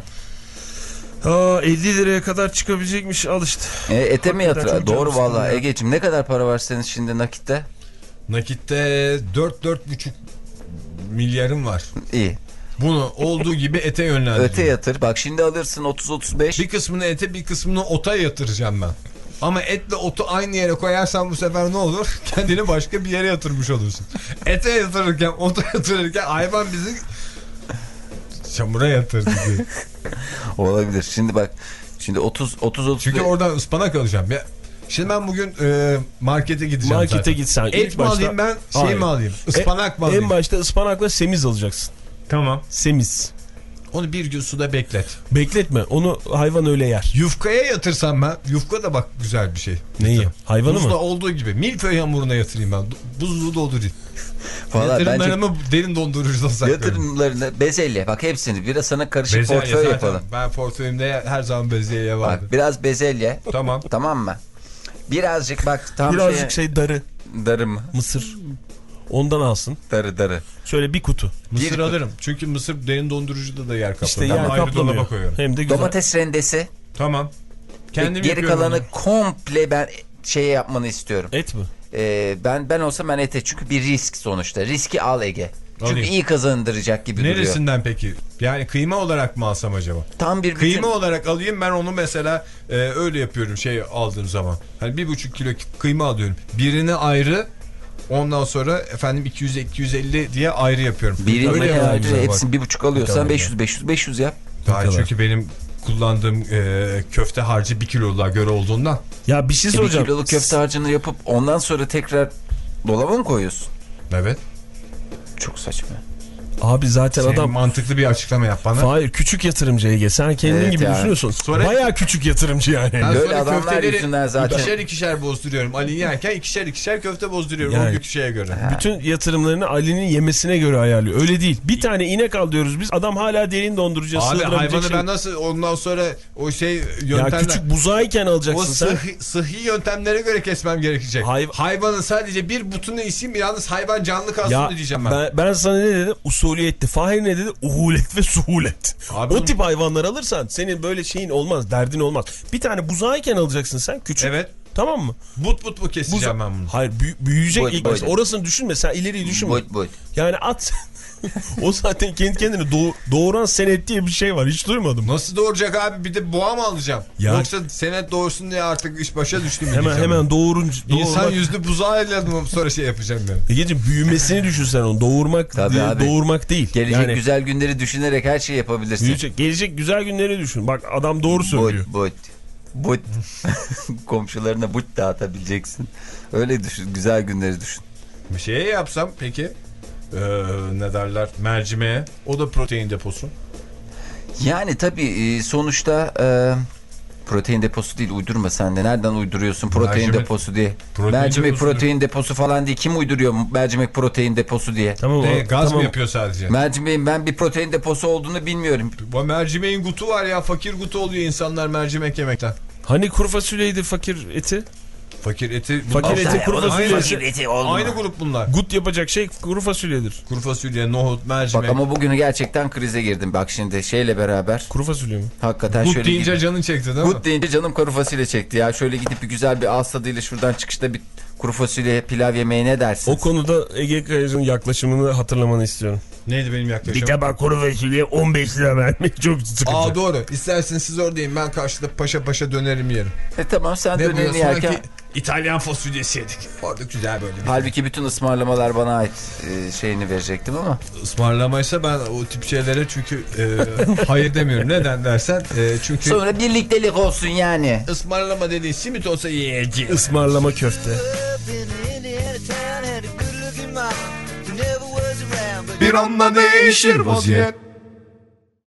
Aa, elli liraya kadar çıkabilecekmiş, al işte. E, ete mi Hakikaten yatır? çok Doğru canım valla. sıkıldı ya. Ege'cim ne kadar para var senin şimdi nakitte? Nakitte dört dört buçuk milyarım var. İyi. Bunu olduğu gibi ete yönlendiriyorum. Öte yatır. Bak şimdi alırsın otuz otuz beş. Bir kısmını ete bir kısmını ota yatıracağım ben. Ama etle otu aynı yere koyarsan bu sefer ne olur? Kendini başka bir yere yatırmış olursun. Ete yatırırken, ota yatırırken hayvan bizi çamura yatırdı diye. Olabilir. Şimdi bak. Şimdi otuz otuz otuz. Çünkü oradan ıspanak alacağım. Ya, şimdi ben bugün e, markete gideceğim Markete zaten. gitsen. Et mi başta... alayım ben, şey Hayır. mi alayım? Ispanak mı alayım? En başta ıspanakla semiz alacaksın. Tamam. Semiz. Onu bir gün suda beklet. Bekletme. Onu hayvan öyle yer. Yufkaya yatırsam ben. Yufka da bak güzel bir şey. Neyi? Hayvanı Buzda mı? olduğu gibi. Milföy hamuruna yatırayım ben. Buzluğu doldurayım. Valla bence Yatırımlarımı derin dondurucuda saklıyorum. yatırımlarını bezelye. Bak hepsini. Biraz sana karışık Bezelye portföy zaten. yapalım. Ben portföyümde her zaman bezelye vardı. Bak biraz bezelye. Tamam. Tamam mı? Birazcık bak tam Birazcık şeye... şey darı. Darı mı? Mısır. Ondan alsın. Darı darı. Şöyle bir kutu. Mısır Bir- alırım. Çünkü mısır derin dondurucuda da yer kaplıyor. İşte Ben yer ayrı dolaba kaplamıyor. koyuyorum. Hem de güzel. Domates rendesi. Tamam. Kendim Geri yapıyorum kalanı onu. komple ben şeye yapmanı istiyorum. Et mi? Ee, ben ben olsam ben ete, çünkü bir risk sonuçta. Riski al Ege. Çünkü Alayım. iyi kazandıracak gibi duruyor. Neresinden peki? Yani kıyma olarak mı alsam acaba? Tam bir bütün... Kıyma olarak alayım, ben onu mesela e, öyle yapıyorum şey aldığım zaman. Hani bir buçuk kilo kıyma alıyorum. Birini ayrı, ondan sonra efendim iki yüz iki yüz elli diye ayrı yapıyorum. Birini Öyle ayrı, yapıyorum bak. hepsini bir buçuk alıyorsan Bakalım beş yüz beş yüz beş yüz yap. Hayır, çünkü benim kullandığım e, köfte harcı bir kiloluğa göre olduğundan. Ya bir şey E, bir soracağım. kiloluk köfte harcını yapıp ondan sonra tekrar dolaba mı koyuyorsun? Evet. Çok saçma. Abi zaten Senin adam... mantıklı bir açıklama yap bana. Hayır, küçük yatırımcı Ege. Sen kendin Evet gibi yani. düşünüyorsun. Sonra- Bayağı küçük yatırımcı yani. Ben Böyle sonra adamlar köfteleri yüzünden zaten- ikişer ikişer bozduruyorum. Ali yerken ikişer ikişer köfte bozduruyorum Yani. o şeye göre. Bütün yatırımlarını Ali'nin yemesine göre ayarlıyor. Öyle değil. Bir tane inek al diyoruz biz. Adam hala derin dondurucuya Abi sığdırabilecek hayvanı şey. ben nasıl ondan sonra o şey Ya yöntemler... küçük buzağıyken O alacaksın sen. sıhhi, sıhhi yöntemlere göre kesmem gerekecek. Hay- Hayvanın sadece bir butunu isim, yalnız hayvan canlı kalsın Ya diyeceğim ben. ben, ben sana ne dedim? Usuliyetli. Fahir ne dedi? Uhulet ve suhulet. Abi o bunu- tip hayvanlar alırsan senin böyle şeyin olmaz. Derdin olmaz. Bir tane buzağıyken alacaksın sen küçük. Evet. Tamam mı? But but mu keseceğim Buza- ben bunu? Hayır büyü- büyüyecek Boy- ilk başta. boy- Orasını düşünme, sen ileriyi düşünme. Boy boy. Yani at. O zaten kendi kendini doğ- doğuran senet diye bir şey var. Hiç duymadım. Nasıl doğuracak abi, bir de boğa mı alacağım? Ya- Yoksa senet doğursun diye artık iş başa düştü mü Hemen diyeceğim hemen ben. doğurunca. İnsan doğurmak- yüzlü buzağıyla mı sonra şey yapacağım ben? Egeciğim büyümesini düşünsen onu. Doğurmak Tabii değil, abi. doğurmak değil. Gelecek yani güzel günleri düşünerek her şeyi yapabilirsin. büyüyecek, gelecek güzel günleri düşün. Bak adam doğru söylüyor. But but. But. Komşularına but dağıtabileceksin. Öyle düşün. Güzel günleri düşün. Bir şey yapsam peki ee, ne derler, mercimeğe, o da protein deposu. Yani tabii sonuçta e, protein deposu değil, uydurma sen de. Nereden uyduruyorsun protein Mercimek- deposu diye? Protein Mercimek deposudur. protein deposu falan değil. Kim uyduruyor mercimek protein deposu diye? Tamam Ne, o- gaz tamam. mı yapıyor sadece? Mercimeğin ben bir protein deposu olduğunu bilmiyorum. Bu mercimeğin gutu var ya, fakir gutu oluyor insanlar mercimek yemekten. Hani kuru fasulyeydi fakir eti? Fakir eti. Fakir Bunlar- eti, kuru Aynı- fasulye. Fakir eti oldu Aynı mu? grup bunlar. Gut yapacak şey kuru fasulyedir. Kuru fasulye, nohut, mercimek. Bak ama bugünü gerçekten krize girdim. Bak şimdi şeyle beraber. Kuru fasulye mi? Hakikaten Gut şöyle deyince gidip, canın çekti değil mi? Gut deyince canım kuru fasulye çekti ya. Şöyle gidip bir güzel bir ağız tadıyla şuradan çıkışta bir kuru fasulye pilav yemeği ne dersin? O konuda Ege Kayacı'nın yaklaşımını hatırlamanı istiyorum. Neydi benim yaklaşımım? tabak kuru fasulye on beş lira vermek çok sıkıntı. Aa doğru. İsterseniz siz oradayım, ben karşıda paşa paşa dönerim yerim. E tamam sen Ne bu ya, dönerini yerken. sanki İtalyan fasulyesi yedik. Orada güzel böyle bir Halbuki bütün ısmarlamalar bana ait e, şeyini verecektim ama. ısmarlamaysa ben o tip şeylere çünkü e, hayır demiyorum. Neden dersen e, çünkü Sonra birliktelik olsun yani. ısmarlama dediğin simit olsa yiyeceğim. Ismarlama köfte. Bir anda değişir vaziyet.